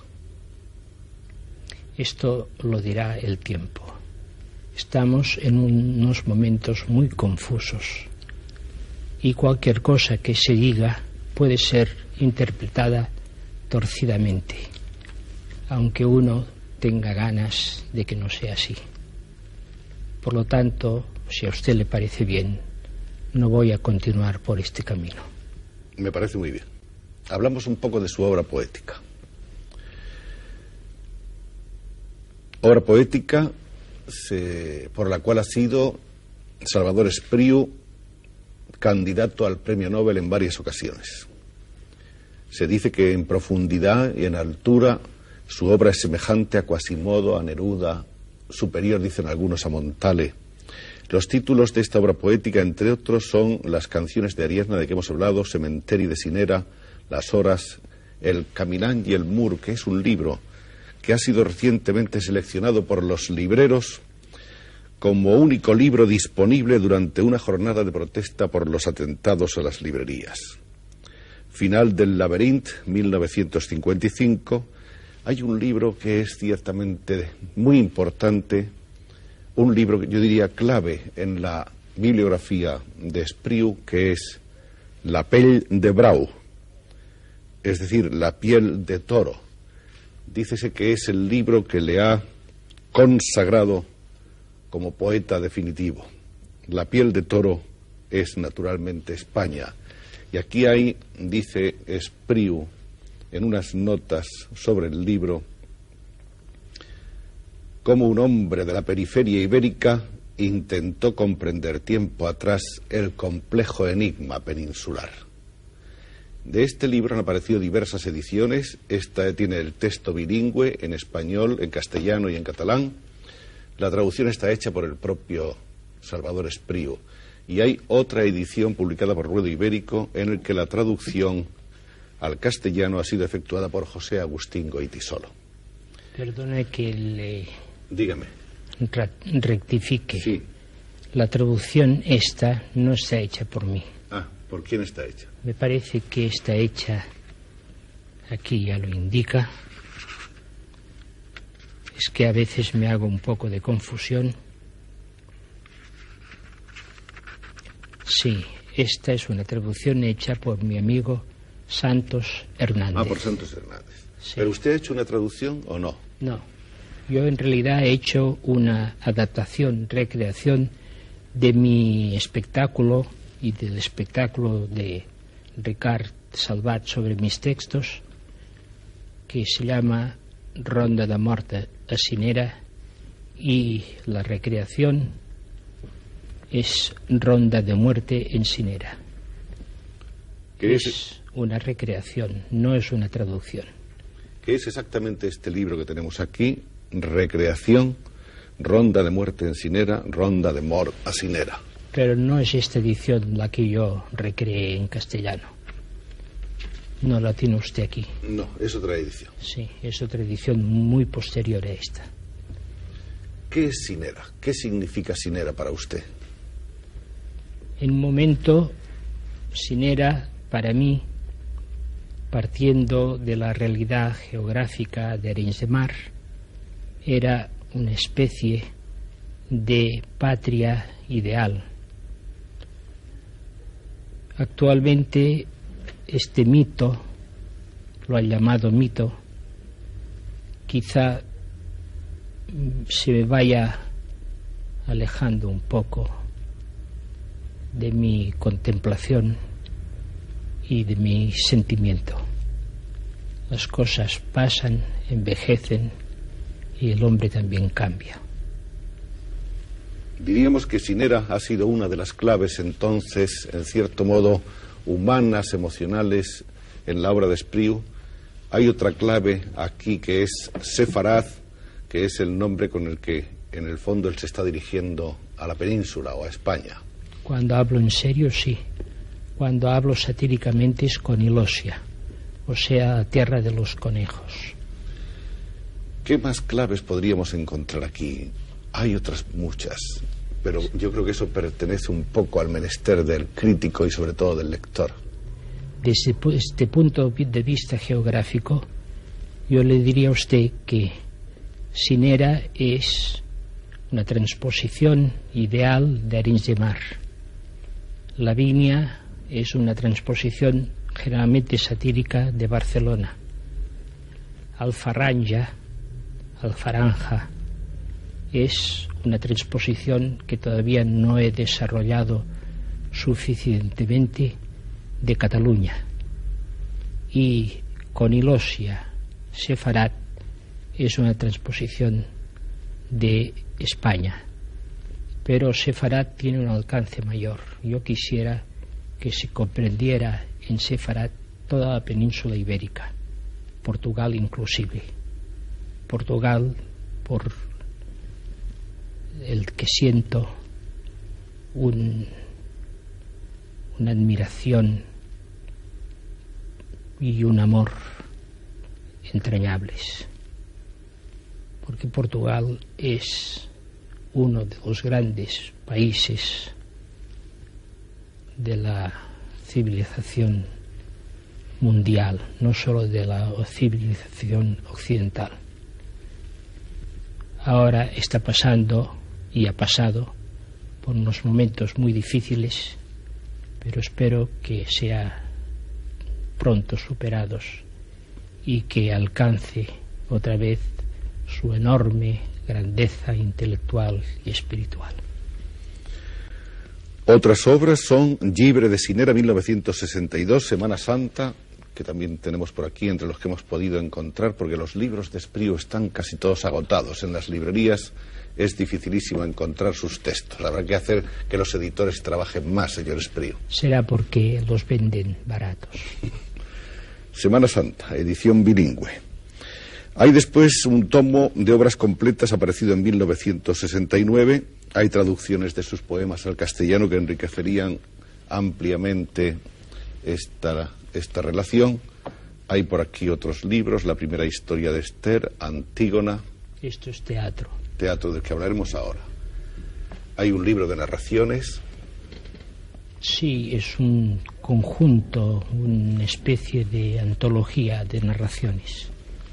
Esto lo dirá el tiempo. Estamos en unos momentos muy confusos y cualquier cosa que se diga puede ser interpretada torcidamente, aunque uno tenga ganas de que no sea así. Por lo tanto, si a usted le parece bien, no voy a continuar por este camino. Me parece muy bien. Hablamos un poco de su obra poética. Obra poética por la cual ha sido Salvador Espriu candidato al Premio Nobel en varias ocasiones. Se dice que en profundidad y en altura su obra es semejante a Quasimodo, a Neruda, superior, dicen algunos, a Montale. Los títulos de esta obra poética, entre otros, son Las canciones de Ariadna, de que hemos hablado, Cementeri de Sinera, Las horas, El Caminán y el Mur, que es un libro que ha sido recientemente seleccionado por los libreros como único libro disponible durante una jornada de protesta por los atentados a las librerías. Final del Laberint, 1955. Hay un libro que es ciertamente muy importante, un libro que yo diría clave en la bibliografía de Espriu, que es La pell de Brau, es decir, La piel de toro. Dícese que es el libro que le ha consagrado como poeta definitivo. La piel de toro es naturalmente España. Y aquí hay, dice Espriu, en unas notas sobre el libro, cómo un hombre de la periferia ibérica intentó comprender tiempo atrás el complejo enigma peninsular. De este libro han aparecido diversas ediciones. Esta tiene el texto bilingüe en español, en castellano y en catalán. La traducción está hecha por el propio Salvador Espriu. Y hay otra edición publicada por Ruedo Ibérico en la que la traducción al castellano ha sido efectuada por José Agustín Goytisolo. Perdone que le... Dígame. Rectifique. Sí. La traducción esta no está hecha por mí. Ah, ¿por quién está hecha? Me parece que está hecha, aquí ya lo indica, es que a veces me hago un poco de confusión. Sí, esta es una traducción hecha por mi amigo Santos Hernández. Ah, por Santos Hernández. Sí. ¿Pero usted ha hecho una traducción o no? No, yo en realidad he hecho una adaptación, recreación de mi espectáculo y del espectáculo de Ricard Salvat sobre mis textos, que se llama Ronda de mort a Cinera, y la recreación es Ronda de muerte en Cinera. ¿Qué es una recreación, no es una traducción. ¿Qué es exactamente este libro que tenemos aquí? Recreación, Ronda de muerte en Cinera, Ronda de mort a Cinera. Pero no es esta edición la que yo recreé en castellano. No la tiene usted aquí. No, es otra edición. Sí, es otra edición muy posterior a esta. ¿Qué es Cinera? ¿Qué significa Cinera para usted? En un momento, Cinera, para mí, partiendo de la realidad geográfica de Arenys de Mar, era una especie de patria ideal. Actualmente este mito, lo han llamado mito, quizá se me vaya alejando un poco de mi contemplación y de mi sentimiento. Las cosas pasan, envejecen y el hombre también cambia. Diríamos que Cinera ha sido una de las claves entonces, en cierto modo, humanas, emocionales, en la obra de Espriu. Hay otra clave aquí que es Sefarad, que es el nombre con el que en el fondo él se está dirigiendo a la península o a España. Cuando hablo en serio, sí. Cuando hablo satíricamente es con Ilosia, o sea, tierra de los conejos. ¿Qué más claves podríamos encontrar aquí? Hay otras muchas, pero yo creo que eso pertenece un poco al menester del crítico y sobre todo del lector. Desde este punto de vista geográfico, yo le diría a usted que Cinera es una transposición ideal de Arenys de Mar. Lavinia es una transposición generalmente satírica de Barcelona. Alfaranja es una transposición que todavía no he desarrollado suficientemente de Cataluña. Y con Ilosia, Sefarad es una transposición de España. Pero Sefarad tiene un alcance mayor. Yo quisiera que se comprendiera en Sefarad toda la península ibérica, Portugal inclusive. Portugal, por el que siento una admiración y un amor entrañables, porque Portugal es uno de los grandes países de la civilización mundial, no solo de la civilización occidental. Ahora está pasando y ha pasado por unos momentos muy difíciles, pero espero que sea pronto superados y que alcance otra vez su enorme grandeza intelectual y espiritual. Otras obras son Llibre de Sinera, 1962, Semana Santa, que también tenemos por aquí entre los que hemos podido encontrar, porque los libros de Espriu están casi todos agotados. En las librerías es dificilísimo encontrar sus textos. Habrá que hacer que los editores trabajen más, señor Espriu. Será porque los venden baratos. Semana Santa, edición bilingüe. Hay después un tomo de obras completas aparecido en 1969. Hay traducciones de sus poemas al castellano que enriquecerían ampliamente esta relación. Hay por aquí otros libros, La primera historia de Esther, Antígona. Esto es teatro. Teatro del que hablaremos ahora. Hay un libro de narraciones. Sí, es un conjunto, una especie de antología de narraciones.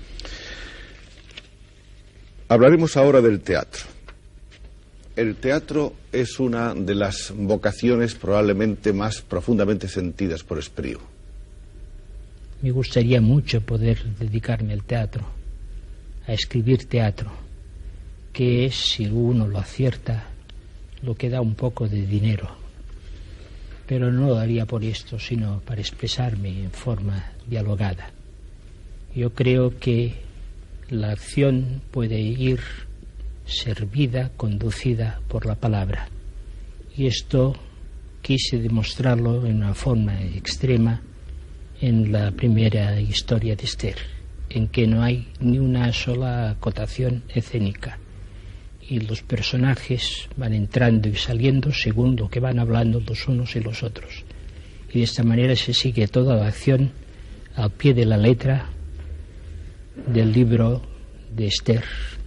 Hablaremos ahora del teatro. El teatro es una de las vocaciones probablemente más profundamente sentidas por Espriu. Me gustaría mucho poder dedicarme al teatro, a escribir teatro, que es, si uno lo acierta, lo que da un poco de dinero. Pero no lo haría por esto, sino para expresarme en forma dialogada. Yo creo que la acción puede ir servida, conducida por la palabra. Y esto quise demostrarlo en una forma extrema en la primera historia de Esther, en que no hay ni una sola acotación escénica. Y los personajes van entrando y saliendo según lo que van hablando los unos y los otros. Y de esta manera se sigue toda la acción al pie de la letra del libro de Esther,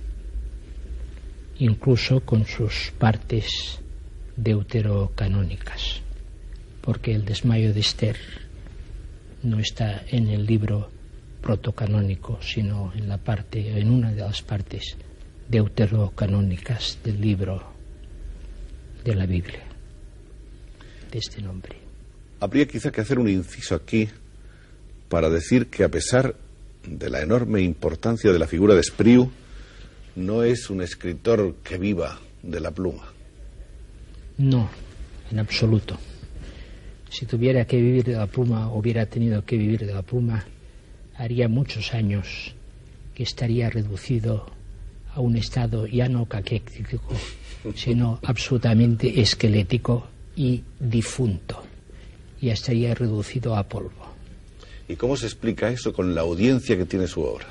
incluso con sus partes deuterocanónicas, porque el desmayo de Esther no está en el libro protocanónico, sino en una de las partes deuterocanónicas del libro de la Biblia, de este nombre. Habría quizá que hacer un inciso aquí para decir que, a pesar de la enorme importancia de la figura de Espriu, no es un escritor que viva de la pluma. No, en absoluto. Si tuviera que vivir de la pluma, hubiera tenido que vivir de la pluma, haría muchos años que estaría reducido a un estado ya no caquético, sino absolutamente esquelético y difunto. Ya estaría reducido a polvo. ¿Y cómo se explica eso con la audiencia que tiene su obra?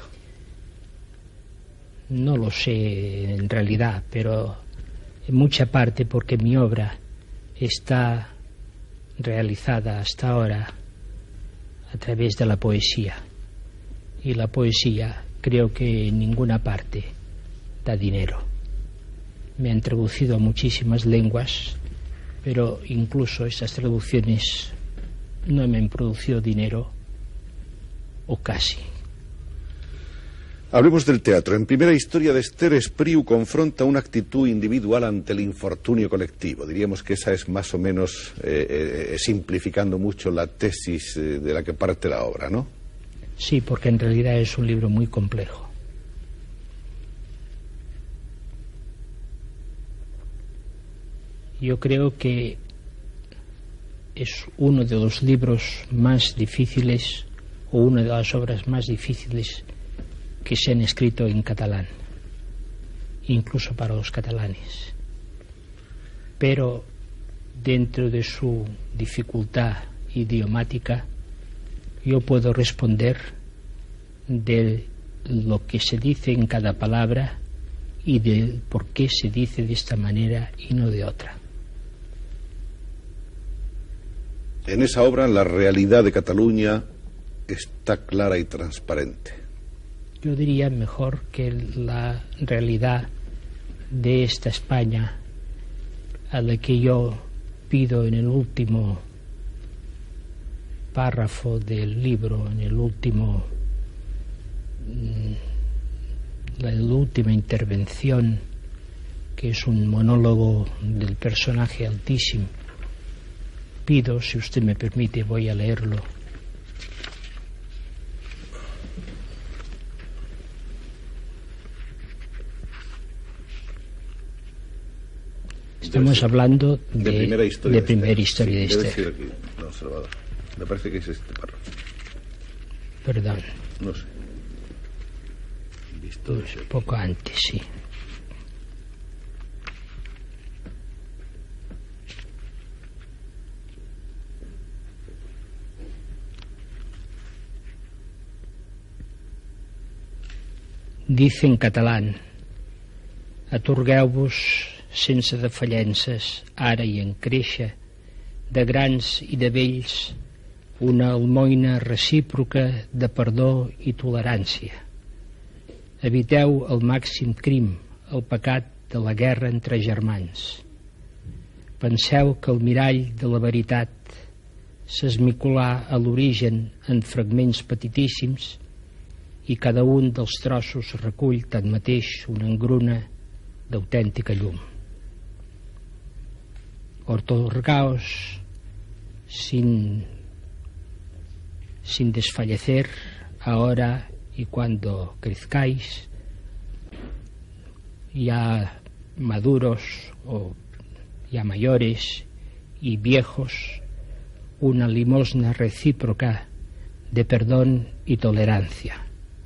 No lo sé en realidad, pero en mucha parte porque mi obra está realizada hasta ahora a través de la poesía. Y la poesía creo que en ninguna parte da dinero. Me han traducido a muchísimas lenguas, pero incluso esas traducciones no me han producido dinero, o casi. Hablemos del teatro. En primera historia de Esther, Espriu confronta una actitud individual ante el infortunio colectivo. Diríamos que esa es más o menos, simplificando mucho la tesis de la que parte la obra, ¿no? Sí, porque en realidad es un libro muy complejo. Yo creo que es uno de los libros más difíciles, o una de las obras más difíciles que se han escrito en catalán, incluso para los catalanes. Pero dentro de su dificultad idiomática, yo puedo responder de lo que se dice en cada palabra y de por qué se dice de esta manera y no de otra. En esa obra la realidad de Cataluña está clara y transparente. Yo diría mejor que la realidad de esta España a la que yo pido en el último párrafo del libro, en la última intervención, que es un monólogo del personaje Altísimo. Pido, si usted me permite, voy a leerlo. Estamos hablando de primera historia de primera historia de Esther. Esther. Debe ser aquí, don Salvador. Me parece que es este párrafo. Perdón. No sé. Visto Pues un poco antes, sí. Dice en catalán: atorgueu-vos sense defallences, ara i en créixer, de grans i de vells, una almoina recíproca de perdó i tolerància. Eviteu el màxim crim, el pecat de la guerra entre germans. Penseu que el mirall de la veritat s'esmicolà a l'origen en fragments petitíssims i cada un dels trossos recull tanmateix una engruna d'autèntica llum. Otorgaos sin desfallecer ahora y cuando crezcáis, ya maduros o ya mayores y viejos, una limosna recíproca de perdón y tolerancia.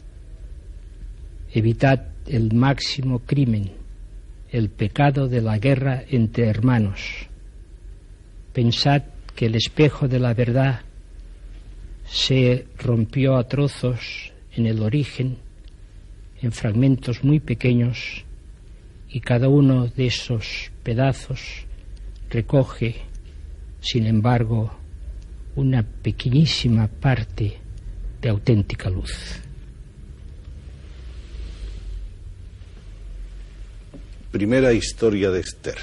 Evitad el máximo crimen, el pecado de la guerra entre hermanos. Pensad que el espejo de la verdad se rompió a trozos en el origen, en fragmentos muy pequeños, y cada uno de esos pedazos recoge, sin embargo, una pequeñísima parte de auténtica luz. Primera historia de Esther.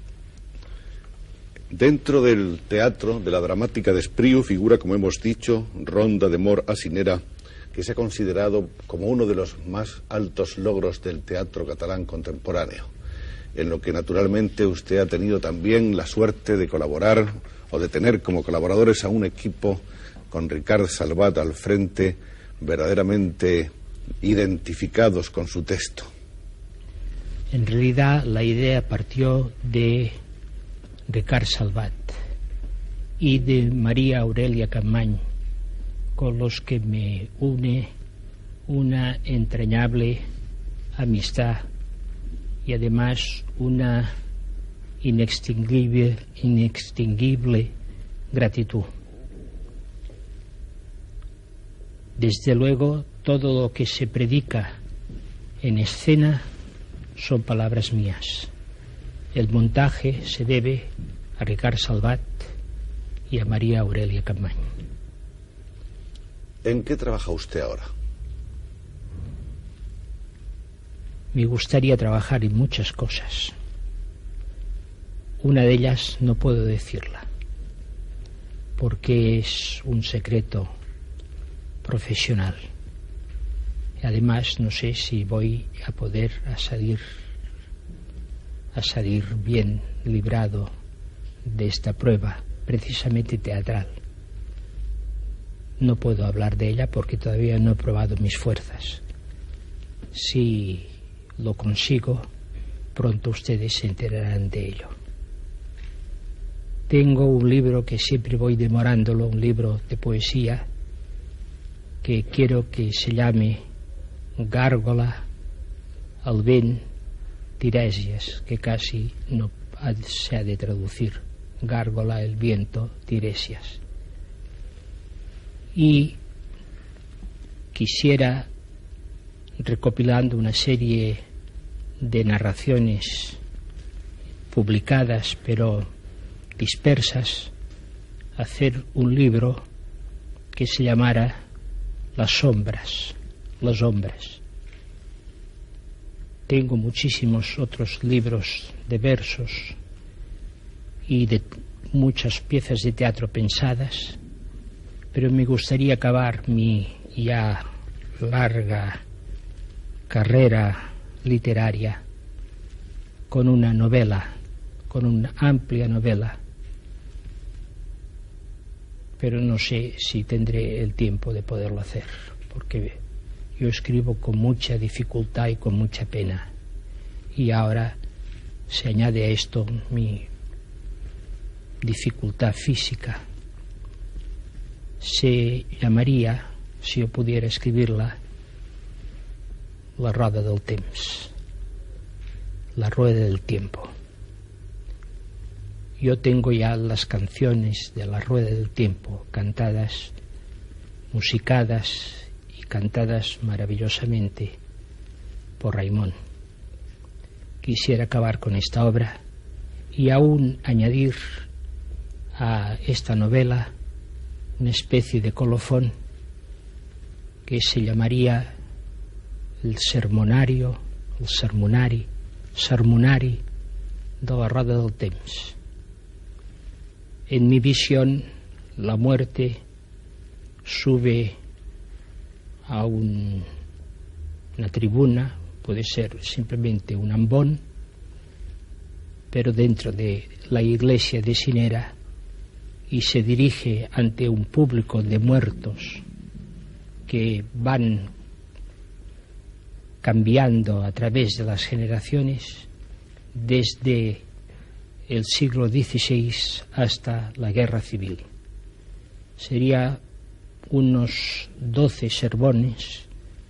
Dentro del teatro, de la dramática de Espriu, figura, como hemos dicho, Ronda de Mor Asinera, que se ha considerado como uno de los más altos logros del teatro catalán contemporáneo, en lo que naturalmente usted ha tenido también la suerte de colaborar o de tener como colaboradores a un equipo con Ricard Salvat al frente, verdaderamente identificados con su texto. En realidad la idea partió de Ricard Salvat y de María Aurelia Capmany, con los que me une una entrañable amistad y además una inextinguible gratitud. Desde luego, todo lo que se predica en escena son palabras mías. El montaje se debe a Ricard Salvat y a María Aurelia Capmany. ¿En qué trabaja usted ahora? Me gustaría trabajar en muchas cosas. Una de ellas no puedo decirla, porque es un secreto profesional. Además, no sé si voy a poder salir bien librado de esta prueba, precisamente teatral. No puedo hablar de ella porque todavía no he probado mis fuerzas. Si lo consigo, pronto ustedes se enterarán de ello. Tengo un libro que siempre voy demorándolo, un libro de poesía que quiero que se llame Gàrgola al vent Tiresias, que casi no se ha de traducir. Gárgola, el viento, Tiresias. Y quisiera, recopilando una serie de narraciones publicadas pero dispersas, hacer un libro que se llamara Las sombras, los hombres. Tengo muchísimos otros libros de versos y de muchas piezas de teatro pensadas, pero me gustaría acabar mi ya larga carrera literaria con una novela, con una amplia novela, pero no sé si tendré el tiempo de poderlo hacer, porque yo escribo con mucha dificultad y con mucha pena, y ahora se añade a esto mi dificultad física, se llamaría, si yo pudiera escribirla, La roda del temps, la rueda del tiempo. Yo tengo ya las canciones de la rueda del tiempo cantadas, musicadas y cantadas maravillosamente por Raimon. Quisiera acabar con esta obra y aún añadir a esta novela una especie de colofón que se llamaría el sermonari de la roda del temps. En mi visión, la muerte sube a una tribuna, puede ser simplemente un ambón, pero dentro de la iglesia de Sinera, y se dirige ante un público de muertos que van cambiando a través de las generaciones desde el siglo XVI hasta la Guerra Civil. Sería unos 12 sermones,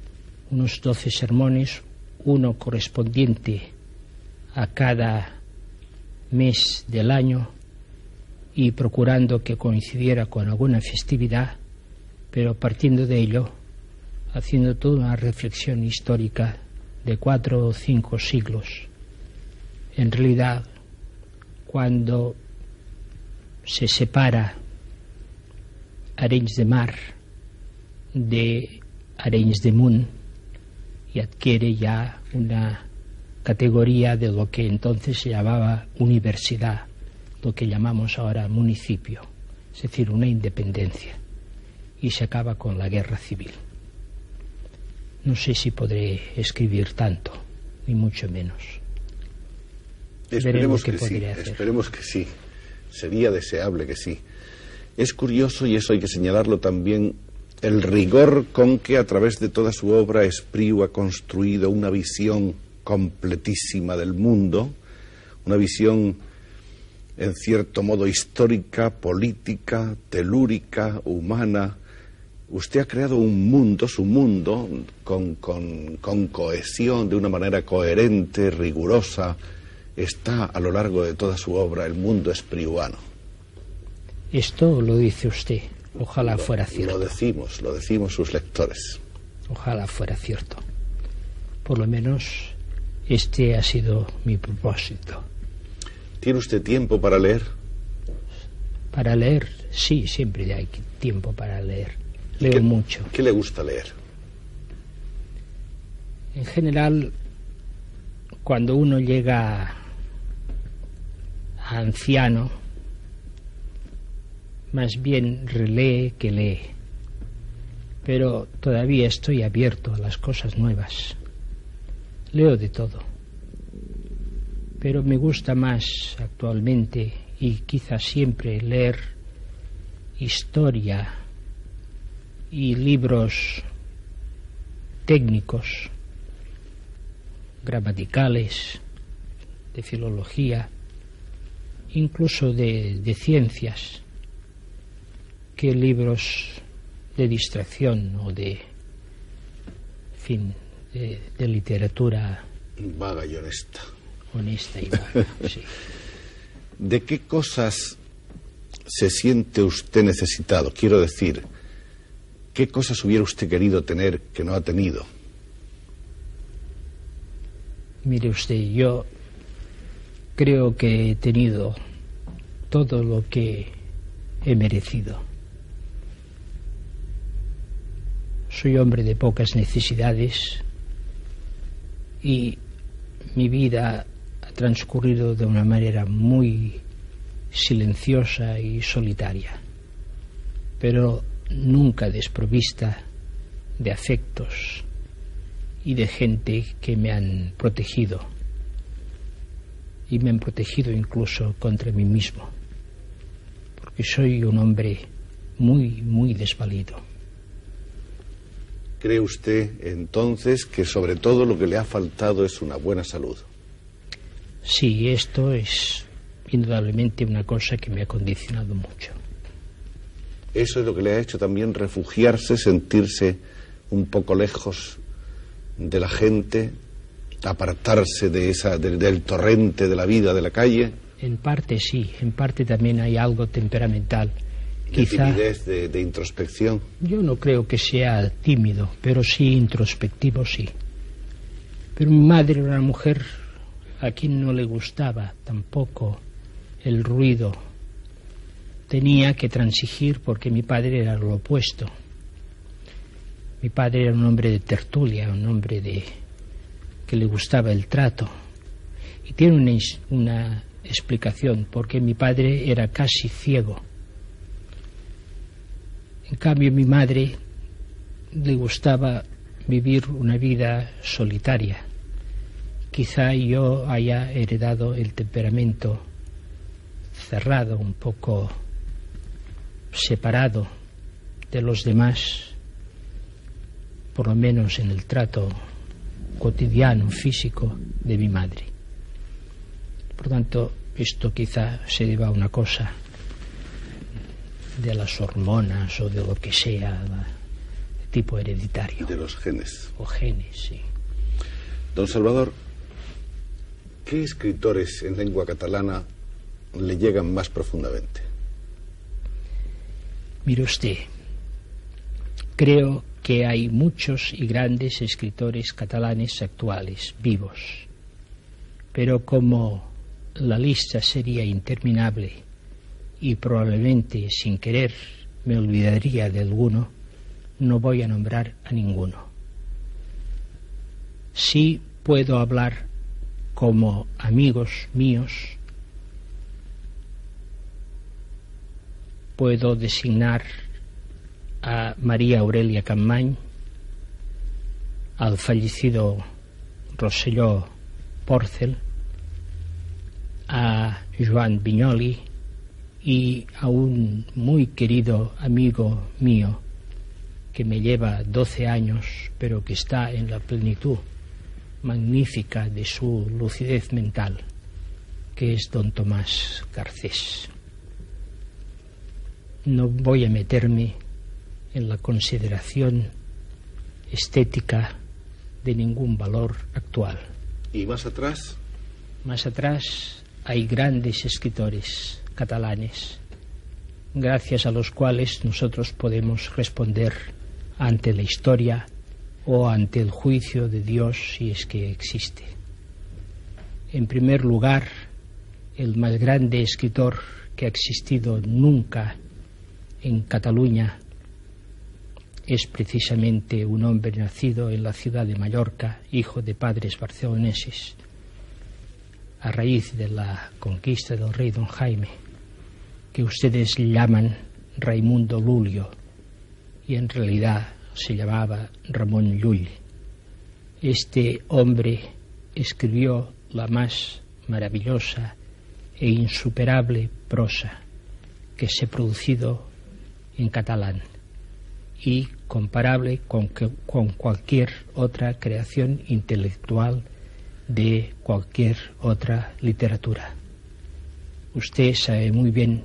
uno correspondiente a cada mes del año y procurando que coincidiera con alguna festividad, pero partiendo de ello, haciendo toda una reflexión histórica de 4 o 5 siglos. En realidad, cuando se separa Arenys de Mar de Arenys de Munt y adquiere ya una categoría de lo que entonces se llamaba universidad, lo que llamamos ahora municipio, es decir, una independencia, y se acaba con la guerra civil. No sé si podré escribir tanto, ni mucho menos. Esperemos que sí, esperemos que sí. Sería deseable que sí. Es curioso, y eso hay que señalarlo también, el rigor con que a través de toda su obra Espriu ha construido una visión completísima del mundo, una visión en cierto modo histórica, política, telúrica, humana. Usted ha creado un mundo, su mundo, con cohesión, de una manera coherente, rigurosa. Está a lo largo de toda su obra el mundo espriuano. Esto lo dice usted. Ojalá fuera cierto. Lo decimos sus lectores. Ojalá fuera cierto. Por lo menos este ha sido mi propósito. ¿Tiene usted tiempo para leer? Para leer, sí, siempre hay tiempo para leer. Leo mucho. ¿Qué le gusta leer? En general, cuando uno llega a anciano, más bien relee que lee. Pero todavía estoy abierto a las cosas nuevas. Leo de todo. Pero me gusta más actualmente y quizás siempre leer historia y libros técnicos, gramaticales, de filología, incluso de ciencias, que libros de distracción o de literatura vaga y honesta. Honesta y vaga, sí. ¿De qué cosas se siente usted necesitado? Quiero decir, ¿qué cosas hubiera usted querido tener que no ha tenido? Mire usted, yo creo que he tenido todo lo que he merecido. Soy hombre de pocas necesidades y mi vida ha transcurrido de una manera muy silenciosa y solitaria, pero nunca desprovista de afectos y de gente que me han protegido, y me han protegido incluso contra mí mismo, porque soy un hombre muy, muy desvalido. ¿Cree usted entonces que sobre todo lo que le ha faltado es una buena salud? Sí, esto es indudablemente una cosa que me ha condicionado mucho. ¿Eso es lo que le ha hecho también refugiarse, sentirse un poco lejos de la gente, apartarse del torrente de la vida de la calle? En parte sí, en parte también hay algo temperamental. De timidez, de introspección. Yo no creo que sea tímido, pero sí introspectivo, sí. Pero mi madre era una mujer a quien no le gustaba tampoco el ruido. Tenía que transigir porque mi padre era lo opuesto. Mi padre era un hombre de tertulia, un hombre que le gustaba el trato. Y tiene una explicación, porque mi padre era casi ciego. En cambio, a mi madre le gustaba vivir una vida solitaria. Quizá yo haya heredado el temperamento cerrado, un poco separado de los demás, por lo menos en el trato cotidiano, físico de mi madre. Por tanto, esto quizá se deba a una cosa de las hormonas o de lo que sea, de tipo hereditario. De los genes. O genes, sí. Don Salvador, ¿qué escritores en lengua catalana le llegan más profundamente? Mire usted, creo que hay muchos y grandes escritores catalanes actuales, vivos, pero como la lista sería interminable y probablemente sin querer me olvidaría de alguno, no voy a nombrar a ninguno. Sí puedo hablar como amigos míos, puedo designar a María Aurelia Capmany, al fallecido Rosselló Porcel, a Joan Vinyoli y a un muy querido amigo mío que me lleva 12 años, pero que está en la plenitud magnífica de su lucidez mental, que es don Tomás Garcés. No voy a meterme en la consideración estética de ningún valor actual. ¿Y más atrás? Más atrás hay grandes escritores catalanes, gracias a los cuales nosotros podemos responder ante la historia o ante el juicio de Dios, si es que existe. En primer lugar, el más grande escritor que ha existido nunca en Cataluña es precisamente un hombre nacido en la ciudad de Mallorca, hijo de padres barceloneses, a raíz de la conquista del rey don Jaime, que ustedes llaman Raimundo Lulio, y en realidad se llamaba Ramón Llull. Este hombre escribió la más maravillosa e insuperable prosa que se ha producido en catalán y comparable con cualquier otra creación intelectual de cualquier otra literatura. Usted sabe muy bien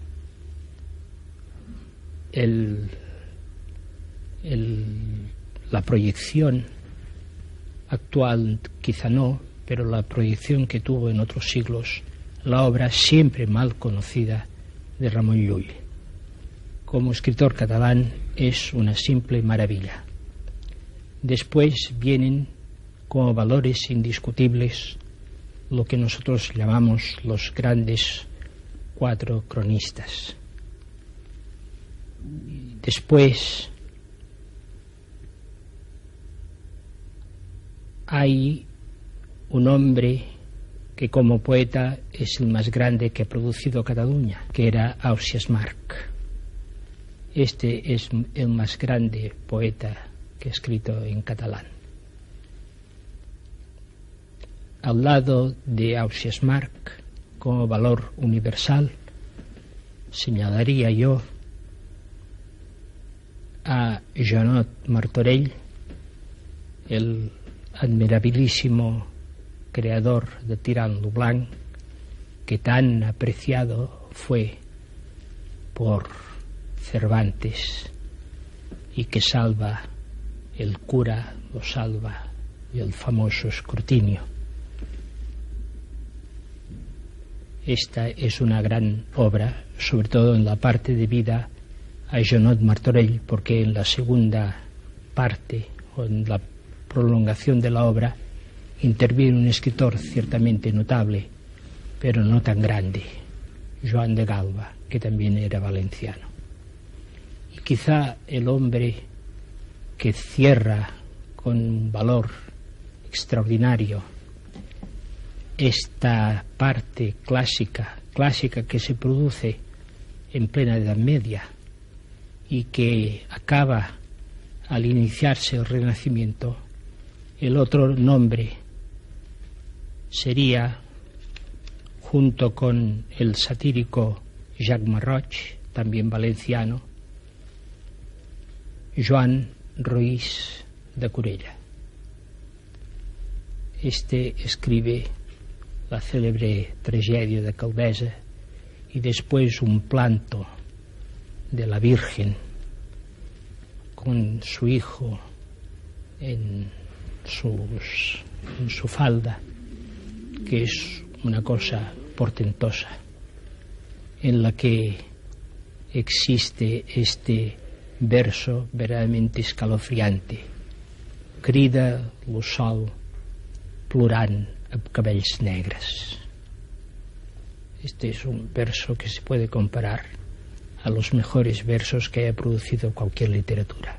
la proyección actual, quizá no, pero la proyección que tuvo en otros siglos la obra siempre mal conocida de Ramón Llull. Como escritor catalán es una simple maravilla. Después vienen como valores indiscutibles lo que nosotros llamamos los grandes 4 cronistas. Después hay un hombre que como poeta es el más grande que ha producido Cataluña, que era Ausiàs March. Este es el más grande poeta que ha escrito en catalán. Al lado de Ausiàs March, como valor universal, señalaría yo a Joanot Martorell, el admirabilísimo creador de Tirant lo Blanc, que tan apreciado fue por Cervantes y que salva el cura, lo salva el famoso escrutinio. Esta es una gran obra, sobre todo en la parte debida a Jonot Martorell, porque en la segunda parte, o en la prolongación de la obra, interviene un escritor ciertamente notable, pero no tan grande, Joan de Galba, que también era valenciano. Y quizá el hombre que cierra con un valor extraordinario esta parte clásica que se produce en plena Edad Media y que acaba al iniciarse el Renacimiento, el otro nombre sería, junto con el satírico Jacques Marroch, también valenciano, Joan Ruiz de Corella. Este escribe la célebre tragedia de Caldesa y después un planto de la Virgen con su hijo en su falda, que es una cosa portentosa, en la que existe este verso verdaderamente escalofriante: crida lo sol plorant amb cabells negres. Este es un verso que se puede comparar a los mejores versos que haya producido cualquier literatura.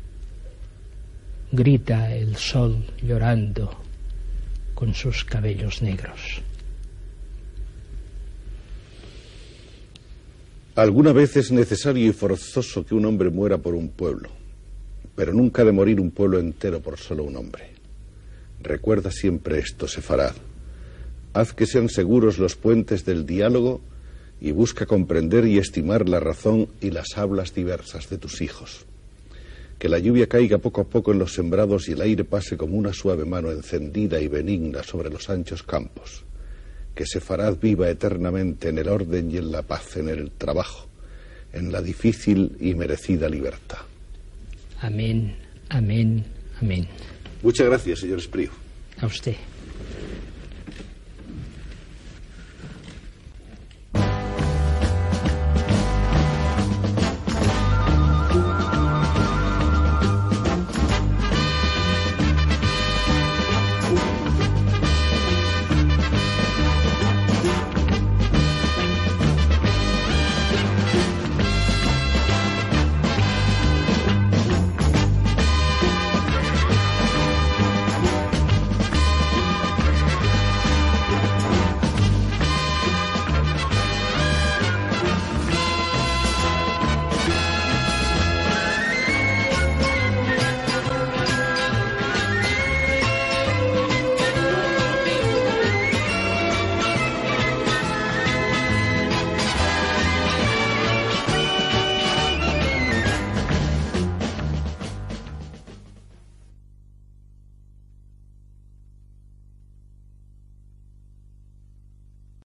Grita el sol llorando con sus cabellos negros. Alguna vez es necesario y forzoso que un hombre muera por un pueblo, pero nunca ha de morir un pueblo entero por solo un hombre. Recuerda siempre esto, Sefarad. Haz que sean seguros los puentes del diálogo y busca comprender y estimar la razón y las hablas diversas de tus hijos. Que la lluvia caiga poco a poco en los sembrados y el aire pase como una suave mano encendida y benigna sobre los anchos campos. Que Sefarad viva eternamente en el orden y en la paz, en el trabajo, en la difícil y merecida libertad. Amén, amén, amén. Muchas gracias, señor Espriu. A usted.